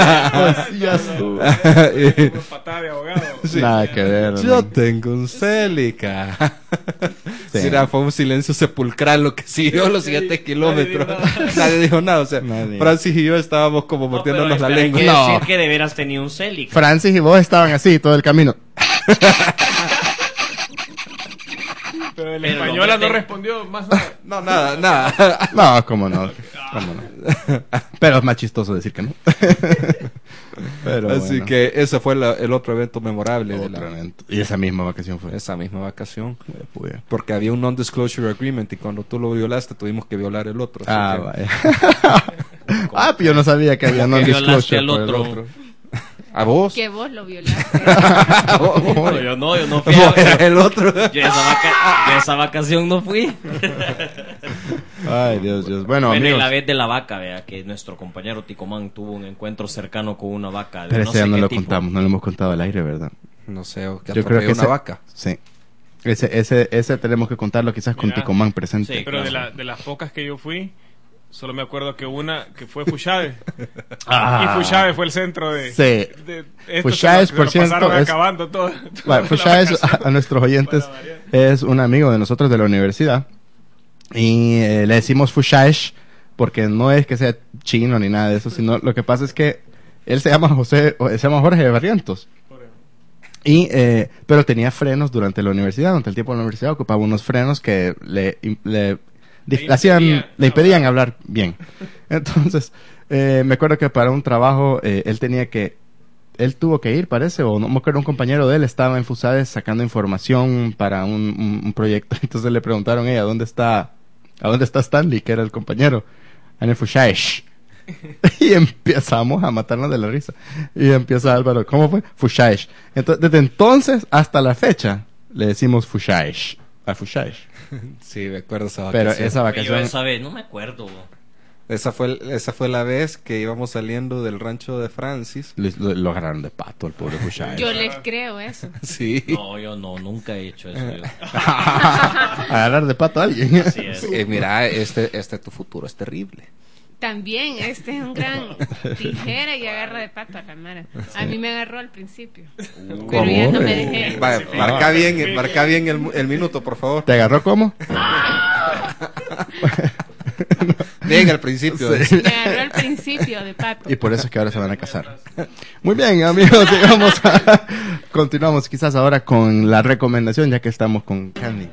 Por patada de abogado. Nada que ver. Yo ¿no? tengo un Celica. Sí. Mira, fue un silencio sepulcral lo que siguió los siguientes kilómetros. nadie dijo nada. Nadie dijo nada. O sea, Nadie. Francis y yo estábamos como mordiéndonos la Hay lengua. que No. decir que de veras tenía un Celica. Francis y vos estaban así todo el camino. Pero el Pero española no no te- respondió más nada. No, nada, nada. No, cómo no. Cómo no. Pero es más chistoso decir que no. Pero Así bueno. que ese fue la- el otro evento memorable de Otro la, evento. Y esa misma vacación fue. esa misma vacación. Eh, puya. Porque había un non-disclosure agreement y cuando tú lo violaste tuvimos que violar el otro. así Ah, que- vaya. Ah, pero yo no sabía que había Que no violaste disclosure al por el otro. otro. ¿A vos? Que vos lo violaste. No, yo no, yo no fui. ¿Vos a- eras el otro? Yo esa, vaca- yo esa vacación no fui. Ay, Dios, Dios. Bueno, Bueno, y amigos. la vez de la vaca, vea, que nuestro compañero Ticomán tuvo un encuentro cercano con una vaca. De Pero no ese sé ya no qué lo tipo. contamos, no lo hemos contado al aire, ¿verdad? No sé, o que Yo creo que atropelló una ese- vaca. Sí. Ese, ese, ese tenemos que contarlo quizás con Mira. Ticomán presente. Sí. Pero de, la, de las pocas que yo fui, solo me acuerdo que una que fue Fushave. Ah. Y Fushave fue el centro de. Sí. de esto Fushave, se lo- por se lo cierto, pasaron es- acabando todo. Bueno, pues ya es, a, a nuestros oyentes es un amigo de nosotros de la universidad y eh, le decimos Fushash porque no es que sea chino ni nada de eso, sino lo que pasa es que él se llama José, o- se llama Jorge Barrientos. Y, eh, pero tenía frenos durante la universidad, durante el tiempo de la universidad ocupaba unos frenos que le, le, dif- Le hacían, impedían le impedían hablar bien. Entonces, eh, me acuerdo que para un trabajo eh, él tenía que, él tuvo que ir, parece, o no me acuerdo, un compañero de él estaba en Fusades sacando información para un, un- un proyecto. Entonces le preguntaron, ella, ¿dónde está, a dónde está Stanley, que era el compañero? En el Fushash. Y empezamos a matarnos de la risa. Y empieza Álvaro, ¿cómo fue? Fushash. Entonces, desde entonces hasta la fecha, le decimos Fushash. A Fushash. Sí, me acuerdo esa Pero vacación. esa Yo vacación... esa vez, no me acuerdo. Esa fue, esa fue la vez que íbamos saliendo del rancho de Francis. Lo, lo- lo agarraron de pato al pobre Fushash. Yo les creo eso. Sí. No, yo no, nunca he hecho eso. Yo. Agarrar de pato a alguien. Así es. Eh, mira, este, este tu futuro es terrible. También, este es un gran tijera y agarra de pato a la mara. A mí me agarró al principio. Pero ya no me dejé. Va, marca bien, marca bien el, el minuto, por favor. ¿Te agarró cómo? Bien, al principio. Sí. Me agarró al principio de pato. Y por eso es que ahora se van a casar. Muy bien, amigos, sigamos a- continuamos quizás ahora con la recomendación, ya que estamos con Candy.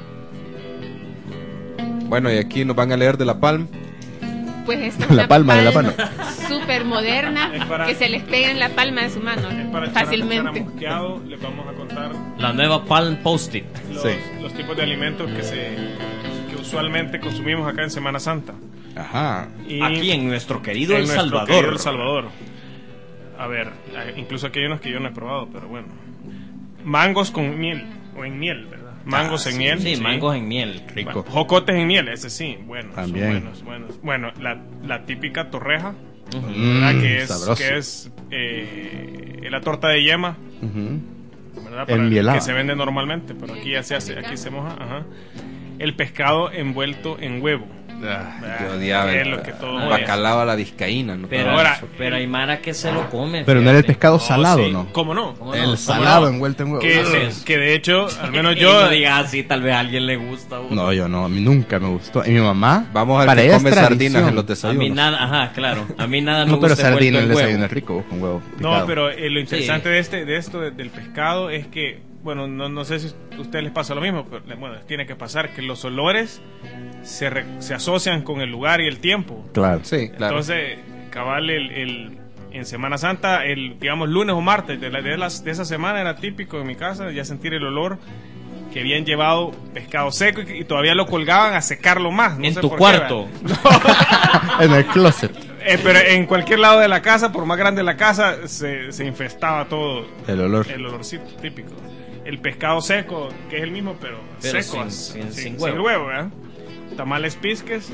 Bueno, y aquí nos van a leer de La Palm. Pues esta es La una palma de la mano. súper moderna Es para- que se les pega en la palma de su mano Es para echar a fácilmente. mosqueado, les vamos a contar La nueva Palm Post-it. los, Sí. los tipos de alimentos que se que usualmente consumimos acá en Semana Santa. Ajá. Y Aquí en nuestro querido en El nuestro Salvador. querido El Salvador. A ver, eh, incluso aquí hay unos que yo no he probado, pero bueno. Mangos con miel, o en miel, ¿verdad? Mangos Ah, en sí, miel. Sí, mangos en miel. Rico. Bueno, jocotes en miel, ese sí, bueno, También. son buenos, buenos. Bueno, la, la típica torreja, Mm, ¿verdad? Que es, sabroso. que es eh, la torta de yema, Ujú. ¿verdad? Para- Enmielada. que se vende normalmente, pero aquí ya se hace, aquí se moja, ajá. El pescado envuelto en huevo. ¿verdad? Yo odiaba Es el lo que todo el bacalao a la vizcaína. ¿no? Pero, Ahora- pero hay Mara que se lo come. Pero no era el fíjate. pescado Oh, salado, sí, ¿no? ¿Cómo no? ¿Cómo no? El ¿Cómo salado no? envuelto en huevo. Que, Ah. que de hecho, al menos Y yo... no digas así, tal vez a alguien le gusta. o- No, yo no, a mí nunca me gustó. Y mi mamá, Vamos al para que ella come es sardinas tradición. en los A desayunos. mí nada, ajá, claro. A mí nada me No, pero gusta envuelto sardina en el huevo. desayuno es rico, con huevo No, picado. pero eh, lo interesante Sí. de este de esto de- del pescado es que, bueno, no, no sé si a ustedes les pasa lo mismo, pero bueno, les tiene que pasar que los olores se, re- se asocian con el lugar y el tiempo. Claro. Sí, claro. Entonces, cabal, el, el- en Semana Santa, el digamos lunes o martes de, la- de, las, de esa semana era típico en mi casa ya sentir el olor que habían llevado pescado seco y, y todavía lo colgaban a secarlo más. No En sé tu por qué, cuarto. ¿verdad? En el closet. Eh, pero en cualquier lado de la casa, por más grande la casa, se, se infestaba todo El olor. el olorcito típico. El pescado seco, que es el mismo, pero, Pero seco, sin- as- sin- sin sin huevo. huevo, ¿verdad? Tamales pisques.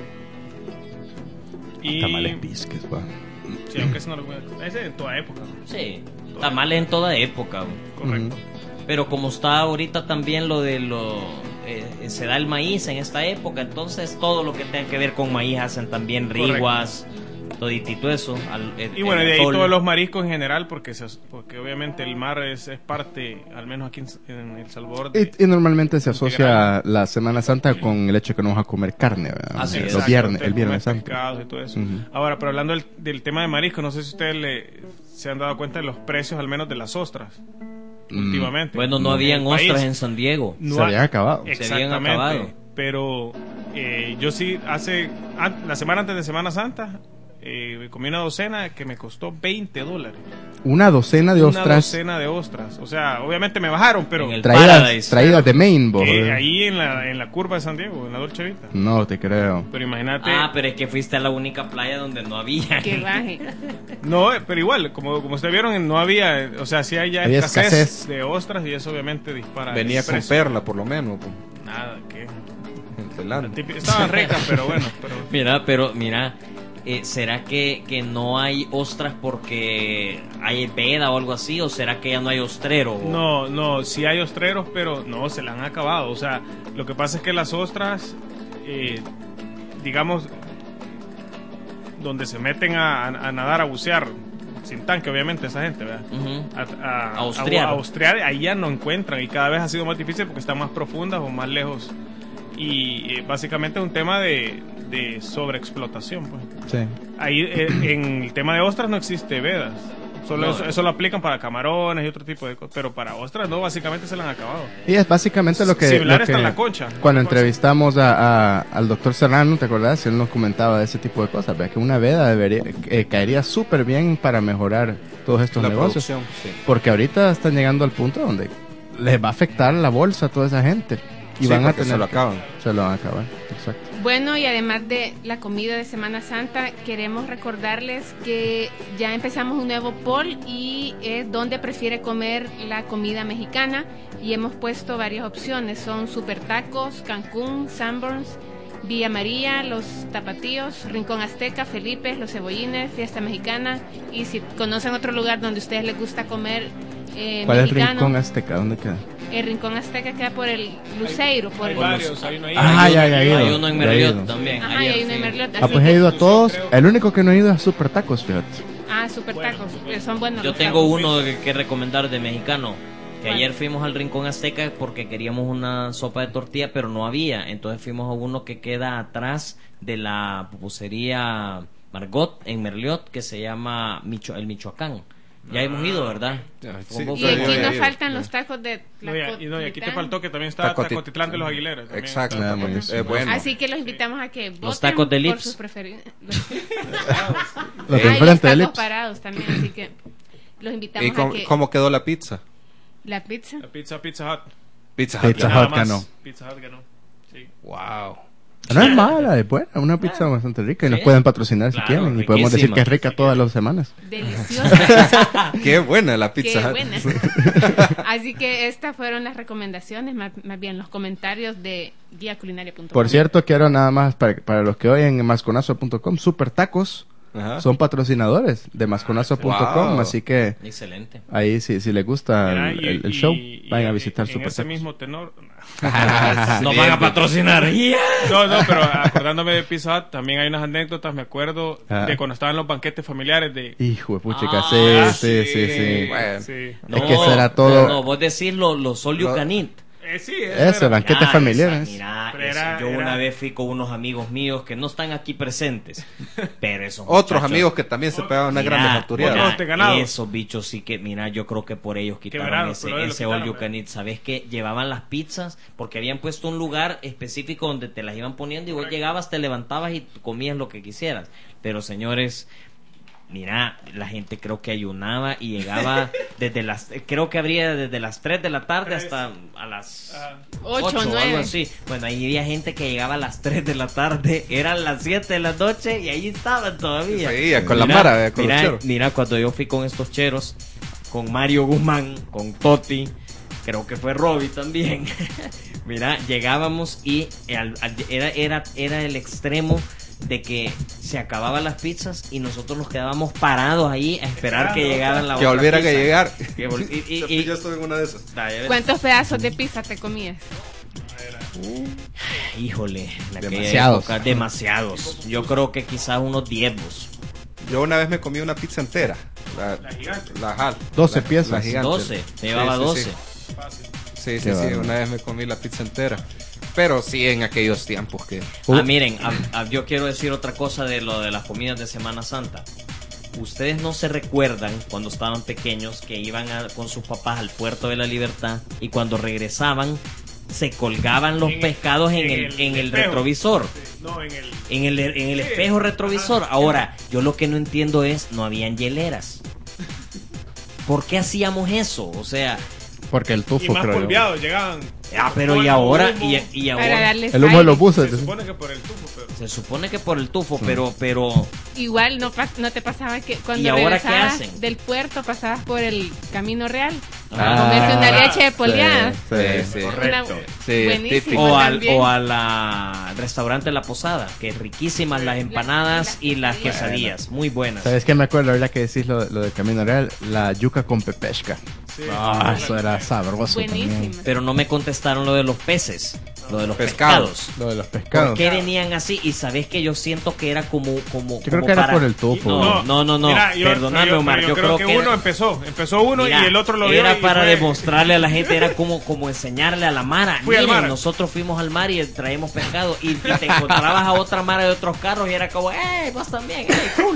Y, Tamales pisques, va. Sí, aunque eso no lo voy a... Ese de toda época, Sí, tamales en toda época. correcto. Pero como está ahorita también lo de lo... eh, se da el maíz en esta época, entonces todo lo que tenga que ver con maíz hacen también Correcto. riguas, toditito eso. al- el- Y bueno, el de ahí atol. todos los mariscos en general, porque se, porque obviamente el mar es, es parte, al menos aquí en, en El Salvador. de- Y, y normalmente se asocia Integral. la Semana Santa con el hecho que no vamos a comer carne, ¿verdad? Así es. Los Exacto, viernes, ustedes el Viernes comen Santo. pescados y todo eso. Ujú. Ahora, pero hablando del, del tema de marisco, no sé si ustedes le, se han dado cuenta de los precios, al menos de las ostras, Mm. últimamente. Bueno, no En habían el país. ostras en San Diego. No Se ha- habían acabado. Se habían Exactamente. acabado. Pero eh, yo sí, hace an- la semana antes de Semana Santa, eh, me comí una docena que me costó veinte dólares. Una docena de Una ostras docena de ostras. O sea, obviamente me bajaron, pero En el traídas, Paradise. traídas de Maine, bo. eh, ahí en la, en la curva de San Diego, en la Dolce Vita. No te creo. Pero imagínate. Ah, pero es que fuiste a la única playa donde no había. Que baje. No, eh, pero igual, como, como ustedes vieron, no había, eh, o sea, sí hay ya Había escasez, escasez. de ostras y eso obviamente dispara. Venía el con precio. perla, por lo menos. pues, Nada, que. pelando. Típico- Estaban ricas, pero bueno. Pero, Mira, pero mira, eh, ¿será que, que no hay ostras porque hay veda o algo así? ¿O será que ya no hay ostrero? no, no, sí hay ostreros, pero no, se la han acabado. O sea, lo que pasa es que las ostras, eh, digamos, donde se meten a, a- a nadar, a bucear, sin tanque, obviamente, esa gente, ¿verdad? Ujú. A, a, A ostrear. a- a ostrear, ahí ya no encuentran y cada vez ha sido más difícil porque están más profundas o más lejos. Y eh, básicamente es un tema de, de sobreexplotación. Pues. Sí. Ahí eh, en el tema de ostras no existe vedas. Solo No. eso, eso lo aplican para camarones y otro tipo de cosas. Pero para ostras no, básicamente se la han acabado. Y es básicamente lo que, Similar lo está que la concha. cuando Otra cosa. entrevistamos a, a- al doctor Serrano, ¿te acordás? Él nos comentaba de ese tipo de cosas, ¿verdad? Que una veda debería, eh, caería súper bien para mejorar todos estos La negocios. producción, sí. Porque ahorita están llegando al punto donde les va a afectar la bolsa a toda esa gente. Y Sí, van a porque tener se lo que- acaban. Se lo van a acabar, exacto. Bueno, y además de la comida de Semana Santa, queremos recordarles que ya empezamos un nuevo poll y es donde prefiere comer la comida mexicana y hemos puesto varias opciones, son Super Tacos, Cancún, Sanborns, Villa María, Los Tapatíos, Rincón Azteca, Felipe, Los Cebollines, Fiesta Mexicana, y si conocen otro lugar donde a ustedes les gusta comer eh, ¿Cuál es el mexicano, Rincón Azteca? ¿Dónde queda? el Rincón Azteca queda por el Luceiro, por Hay el... varios, hay uno ahí. Ah, hay ya, uno ya, ahí. ya. Hay ido, uno en ya he Merliot ido. también. Ajá, y ayer hay uno en fui. Merliot, Ah, así pues que- he ido a todos. creo- El único que no he ido es a Super Tacos, fíjate. Ah, Super Tacos, eh, son buenos Yo los tengo tacos. uno que, que recomendar de mexicano. Que ayer fuimos al Rincón Azteca porque queríamos una sopa de tortilla, pero no había. Entonces fuimos a uno que queda atrás de la pupusería Margot en Merliot, que se llama Micho, el Michoacán. Ya Ah, hemos ido, ¿verdad? Sí, Y aquí nos sí, faltan sí. los tacos de No, y, y no, y aquí te Tlacotitlán. faltó que también está Tacoti- Tacotitlán de los Aguileros. también Exacto. está Ah, Tacotitlán. buenísimo. Es bueno. Así que los invitamos a que voten tacos de por Lips. sus preferidos. Los Ah, de y los enfrente de tacos Lips. parados también, así que los invitamos ¿Y cómo, a que cómo quedó la pizza? la pizza. La pizza Pizza Hut. Pizza Hut. Pizza Nada Hut más, ganó. Pizza Hut ganó. Sí. Wow. No es mala, es buena, una pizza bastante rica y nos Sí. pueden patrocinar Claro, si quieren y podemos decir riquísima. que es rica todas las semanas. Deliciosa. Qué buena la Qué pizza. Hut. buena. Así que estas fueron las recomendaciones, más, más bien los comentarios de guía culinaria punto com. Por cierto, quiero nada más para, para los que oyen en masconazo punto com, Super Tacos Ajá. son patrocinadores de masconazo punto com, Wow. así que Excelente. ahí si, si les gusta Mira, el, y- el- el y- show, y- vayan a y- visitar en Super ese Tacos. mismo tenor. Nos van a patrocinar. Yeah. No, no, pero acordándome de Pizza Hut, también hay unas anécdotas. Me acuerdo Ah. de cuando estaban los banquetes familiares de. Hijo de puchica, Ah, sí, sí, sí, sí. Bueno. Sí. Es que será todo- No, no, vos decís lo, lo sol you Lo- can eat. Eh, sí, Eso, era. banquetes Mira, familiares. esa- mira, Pero eso, era- yo era- una vez fui con unos amigos míos que no están aquí presentes, pero esos Otros muchachos- amigos que también se pegaban una Mira, gran mira, mejorturiada. Otros de ganado. esos bichos sí que, mira, yo creo que por ellos quitaron Quebraron, ese, pero ellos lo ese quitaron, all you ¿eh? can eat. ¿Sabes qué? Llevaban las pizzas porque habían puesto un lugar específico donde te las iban poniendo y vos llegabas, te levantabas y comías lo que quisieras. Pero señores, mira, la gente creo que ayunaba y llegaba desde las, creo que abría desde las tres de la tarde Tres. hasta a las Ah. Ocho, ocho o nueve. algo así. Bueno, ahí había gente que llegaba a las tres de la tarde, eran las siete de la noche y ahí estaban todavía. Sí, con la Mira, mara, eh, con mira, los cheros. mira, cuando yo fui con estos cheros, con Mario Guzmán, con Toti, creo que fue Robbie también. Mira, llegábamos y al- al- era, era, era el extremo de que se acababan las pizzas y nosotros nos quedábamos parados ahí a esperar que llegaran la Que otra volvieran a pizza. llegar. Que vol- y- y- y- Yo estuve en una de esas. Dale, ves. ¿Cuántos pedazos de pizza te comías? Híjole, en aquella Demasiados. época, demasiados. Yo creo que quizás unos diez. vos. Yo una vez me comí una pizza entera. La, La gigante. la Hal. doce La- piezas. la gigante. doce, te llevaba Sí, sí, doce. sí. Fácil. Sí, sí, Qué sí, bárbaro. una vez me comí la pizza entera. Pero sí, en aquellos tiempos que... Uh. Ah, miren, ah, ah, yo quiero decir otra cosa de lo de las comidas de Semana Santa. Ustedes no se recuerdan cuando estaban pequeños que iban a- con sus papás al Puerto de la Libertad y cuando regresaban se colgaban los En el- pescados en, en el, el en el espejo. retrovisor, No, en el. en el, en el Sí, espejo retrovisor. ajá. Ahora, yo lo que no entiendo es, no habían hieleras. ¿Por qué hacíamos eso? O sea, Porque el Y tufo, más creo yo. polviados llegaban. ah, pero y Polvo, ahora, humo. y, y Para ahora, darles El humo de los aire. buses. Se supone que por el tufo, pero. se supone que por el tufo, pero, pero, Igual no, pas- no te pasaba que cuando ¿Y ahora qué regresabas hacen? del puerto pasabas por el Camino Real Ah, a comerse una leche de polviada. Sí, sí. Sí, sí. Una- Sí, buenísima típico. o al, también. o a la al restaurante La Posada, que es riquísimas las empanadas y las quesadillas, muy buenas. ¿Sabes qué me acuerdo ahora que decís lo, lo del Camino Real? La yuca con pepesca. Sí, Ah, sí, eso era sabroso también. Buenísima. Pero no me contestaron lo de los peces, lo de los Pescados. pescados. Lo de los ¿Por pescados. qué venían así? Y sabes que yo siento que era como como Yo creo como que era para- por el tufo. No, no, no, no. Mira, yo- Perdóname, pero yo- Omar, pero yo, creo, que, uno era- empezó. Empezó uno Mira, y el otro lo vio. era y para fue- demostrarle a la gente, era como, como enseñarle a la Mara. Fui al Miren, mar. nosotros fuimos al mar y traemos pescado. Y, y te encontrabas a otra Mara de otros carros y era como, ¡eh, vos también! ¡Ey, cool!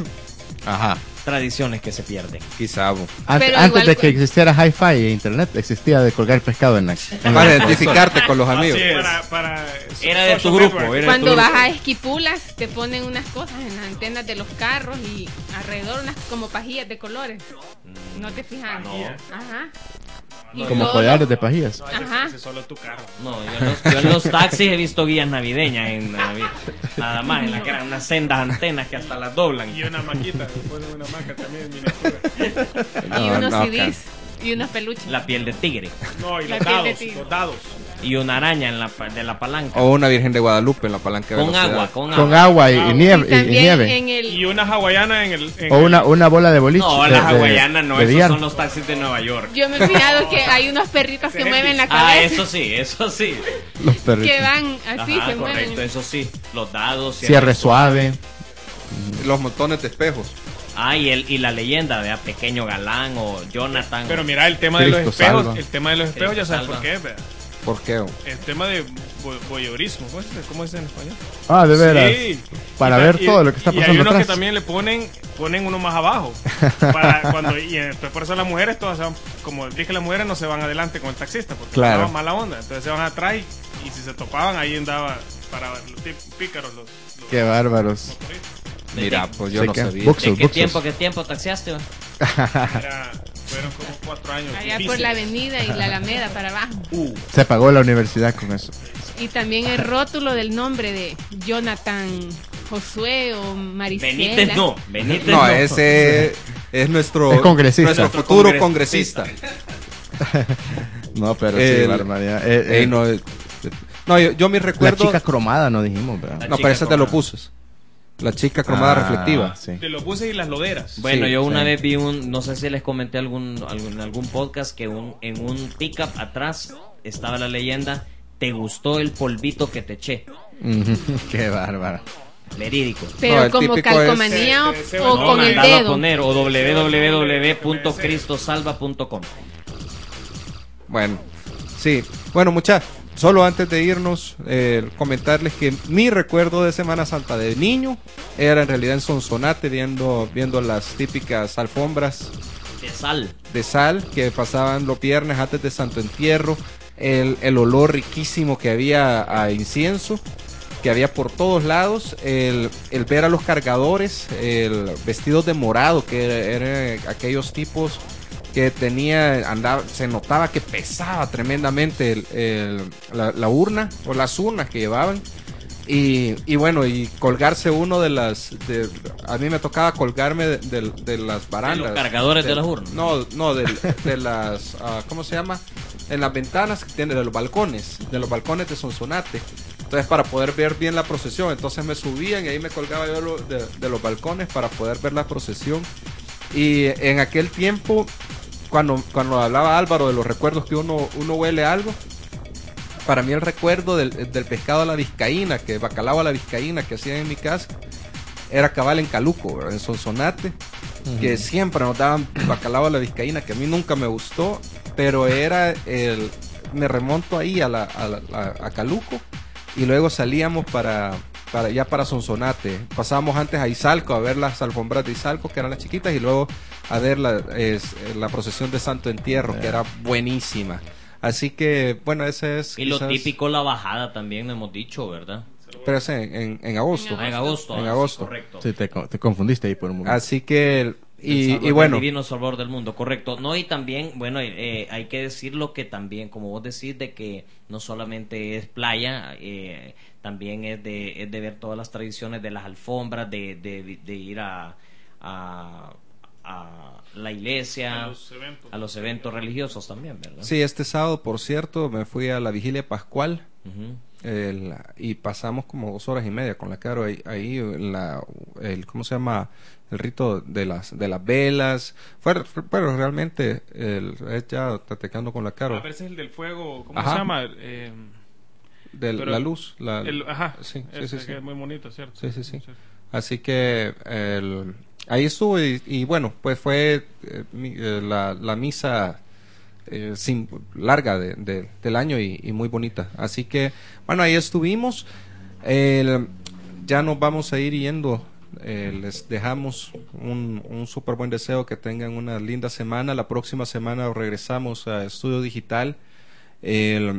Ajá. Tradiciones que se pierden. Quizá, bo. Antes, Pero antes igual de cu- que existiera hi-fi e internet, existía de colgar pescado en la... en Para la- identificarte con los amigos. Así es. Para, para Era de tu social grupo, network. era de Cuando tu vas grupo. a Esquipulas te ponen unas cosas en las antenas de los carros y alrededor unas como pajillas de colores. No te fijas. No. Ajá. Y Como todo- collares de pajillas. No, ese- Ajá. ese es solo tu carro. No, yo en, los, yo en los taxis he visto guías navideñas en Navidad. Nada más, en la que eran unas sendas antenas que hasta las doblan. Y una maquita. Ponen una maca también en miniatura. Y No, unos no, C Ds y unos peluches. La piel de tigre. No, y La los piel de dados. tigre. Los dados. Y una araña en la, pa- de la palanca. O una Virgen de Guadalupe en la palanca de Con velocidad. agua, con agua. Con agua y, y Ah, nieve. Y y- y también nieve. en el Y una hawaiana en el. en O el- una, una bola de boliche. No, de- las de- hawaianas no, de esos billar. son los taxis de Nueva York. yo me he fijado que hay unos perritos que mueven la Ah, cabeza, eso sí, eso sí. Los perritos. que van así, Ajá, se correcto, mueven. eso sí. Los dados. Cierre suave. Los montones de espejos. Ah, y, el, y la leyenda, ¿verdad? Pequeño Galán o Jonathan. Pero mira, el tema de Cristo los espejos, salva. el tema de los espejos, Cristo ya sabes salva. por qué, ¿verdad? ¿Por qué? El tema de vo- voyeurismo, ¿cómo es? ¿Cómo es en español? Ah, de veras. Sí. Para Y ver ta- todo lo que está y hay pasando unos atrás. que también le ponen ponen uno más abajo. Para cuando, y después por eso las mujeres todas se van, como dije, las mujeres no se van adelante con el taxista porque Claro. daban mala onda. Entonces se van atrás y, y si se topaban ahí andaba para los tip- pícaros los, los Qué bárbaros. motoristas. Mira, pues yo ¿De no qué? sabía. Buxos, ¿De qué buxos. tiempo, qué tiempo taxiaste? ¿Va? Era- fueron como cuatro años. Allá por difíciles. la avenida y la Alameda para abajo. Se pagó la universidad con eso. Y también el rótulo del nombre de Jonathan, Josué o Marisela. Benítez no, Benítez No, no. ese es nuestro, Es congresista. nuestro futuro congresista. No, pero sí, El- barbaridad. Eh, eh, Ey, no, eh, no, yo, yo mi la recuerdo. chica cromada no dijimos, ¿verdad? La No, chica pero ese te lo cromada. puses. La chica cromada Ah, reflectiva. Sí. De los buses y las loderas. Bueno, Sí, yo una sí. vez vi un, no sé si les comenté algún, algún, en algún podcast que un, en un pickup atrás estaba la leyenda, ¿te gustó el polvito que te eché? Qué bárbaro. Verídico. Pero No, el como típico es- calcomanía o, Sí, sí, sí, o no, con el mandado a dedo. poner o w w w punto cristo salva punto com. Bueno, sí. Bueno, muchachos, solo antes de irnos, eh, comentarles que mi recuerdo de Semana Santa de niño era en realidad en Sonsonate, viendo, viendo las típicas alfombras De sal. de sal que pasaban los viernes antes de Santo Entierro, el, el olor riquísimo que había a incienso, que había por todos lados, el, el ver a los cargadores, el vestidos de morado, que eran era aquellos tipos que tenía, andaba, se notaba que pesaba tremendamente el, el- la, la urna o las urnas que llevaban. Y, y bueno, y colgarse uno de las, de, a mí me tocaba colgarme de, de- de las barandas. ¿De los cargadores de las urnas? No, no, de, de las, ah, ¿cómo se llama? En las ventanas que tiene, de los balcones, de los balcones de Sonsonate. Entonces, para poder ver bien la procesión, entonces me subían y ahí me colgaba yo lo- de, de los balcones para poder ver la procesión. Y en aquel tiempo, cuando, cuando hablaba Álvaro de los recuerdos que uno, uno huele algo, para mí el recuerdo del, del pescado a la vizcaína, que bacalao a la vizcaína que hacían en mi casa, era cabal en Caluco, ¿verdad? En Sonsonate, que siempre nos daban bacalao a la vizcaína, que a mí nunca me gustó, pero era el, me remonto ahí a, la, a, la- a- a Caluco, y luego salíamos para, para ya para Sonsonate, pasábamos antes a Izalco a ver las alfombras de Izalco, que eran las chiquitas, y luego a ver la, es, la procesión de Santo Entierro, que era buenísima. Así que, bueno, ese es... Y lo quizás- típico, la bajada también, hemos dicho, ¿verdad? Pero es en, en, en agosto. En agosto. En ah, agosto. sí, correcto. Sí, te, co- te confundiste ahí por un momento. Así que, El y, Salvador, y bueno, el divino Salvador del mundo, correcto. No, y también, bueno, eh, hay que decirlo que también, como vos decís, de que no solamente es playa, eh, también es de, es de ver todas las tradiciones de las alfombras, de, de, de ir a, a, a la iglesia, A los eventos. a los eventos religiosos también, ¿verdad? sí, este sábado, por cierto, me fui a la vigilia pascual. Ujú. el- y pasamos como dos horas y media con la Caro ahí, ahí en la, el, ¿cómo se llama? El rito de las de las velas. Fue, fue- pero realmente el, es ya platicando con la Caro A ver, ese es el del fuego, ¿cómo Ajá. se llama? Eh, de pero- la luz. La, el, ajá, sí, sí, ese sí, que sí. es muy bonito, ¿cierto? Sí, sí, sí. Así que el, ahí estuve y, y bueno, pues fue eh, mi- eh, la, la misa eh, sin, larga de, de- del año y, y muy bonita. Así que bueno, ahí estuvimos. El- ya nos vamos a ir yendo. Eh, les dejamos un, un súper buen deseo, que tengan una linda semana. La próxima semana regresamos a Estudio Digital. El-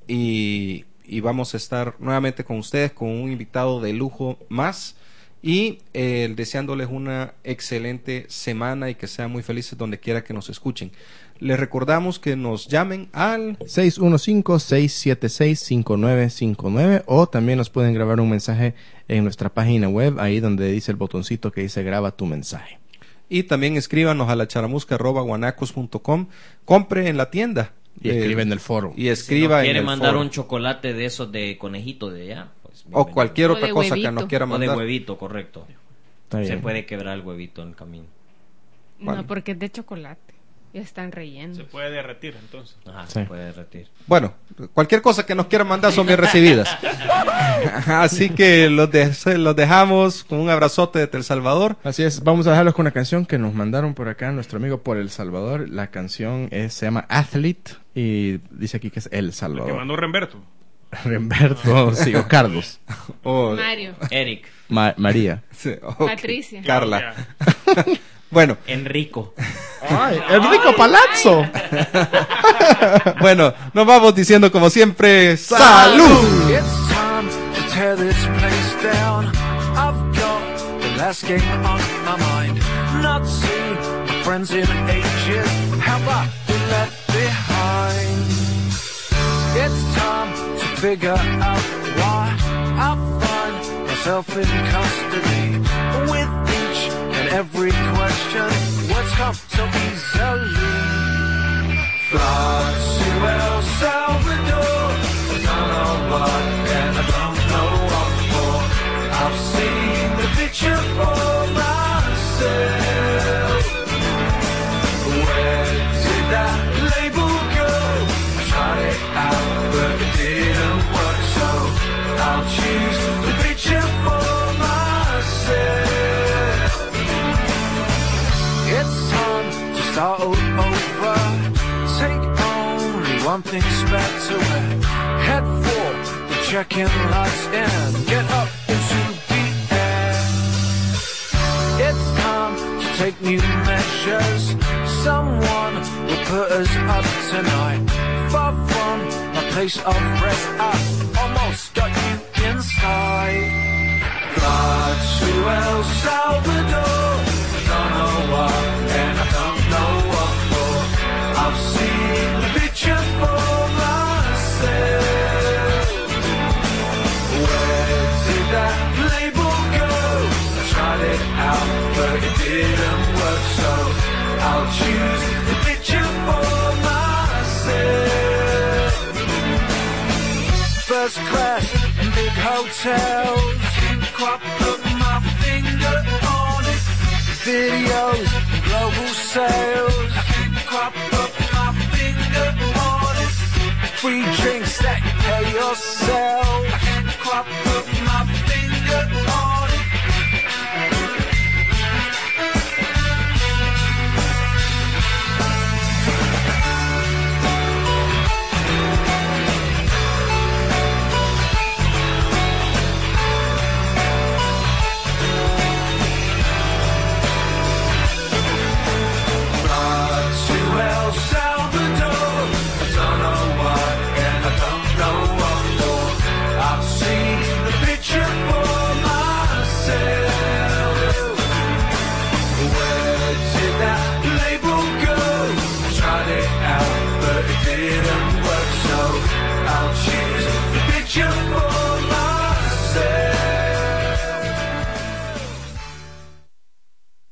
y, y vamos a estar nuevamente con ustedes con un invitado de lujo más y eh, deseándoles una excelente semana y que sean muy felices donde quiera que nos escuchen. Les recordamos que nos llamen al seis uno cinco, seis siete seis, cinco nueve cinco nueve o también nos pueden grabar un mensaje en nuestra página web, ahí donde dice el botoncito que dice graba tu mensaje. y también escríbanos a la charamusca arroba guanacos punto com. Compre en la tienda Y eh, escribe en el foro. y Si escriba nos en quiere el mandar foro. un chocolate de esos de conejito de allá, pues, o bienvenido. cualquier O otra de cosa que huevito. nos quiera O de mandar. huevito, correcto. Está Se bien. puede quebrar el huevito en el camino. Bueno. No, porque es de chocolate. Ya están rellenos. Se puede derretir entonces. Ajá, Sí. se puede derretir. Bueno, cualquier cosa que nos quieran mandar son bien recibidas. Así que los, de- los dejamos con un abrazote desde El Salvador. Así es, vamos a dejarlos con una canción que nos mandaron por acá nuestro amigo por El Salvador. La canción es, se llama Athlete y dice aquí que es El Que Salvador. mandó Remberto. Remberto, sí, o Carlos. Oh, Mario, Eric, Ma- María. sí, ok. Patricia. Carla. Ya. Bueno, Enrico. ¡Ay, Enrico Palazzo! bueno, nos vamos diciendo como siempre, ¡salud! It's time to tear this place down. I've got the last game on my mind. Not seen my friends in ages. Have I been left behind? It's time to figure out why I find myself in custody. With each and every question, words come so easily. Fly to El Salvador. I don't know what and I don't know what for. I've seen the picture for myself. Where did that label go? I tried it out, but it didn't work, so I'll choose the picture for myself. It's time to start all over. Take only one thing spare to wear. Head for the check-in lights and get up into the air. It's time to take new measures. Someone will put us up tonight. Far from a place of rest, I've almost got you inside. Fly to El Salvador. I don't know why and I don't know what for. I've seen the picture for myself. Where did that label go? I tried it out, but it didn't work, so I'll choose the picture for myself. First class in big hotels. Think I put my finger on it. Videos, global sales. Think I put my finger on it. Free drinks that you pay yourself. Think I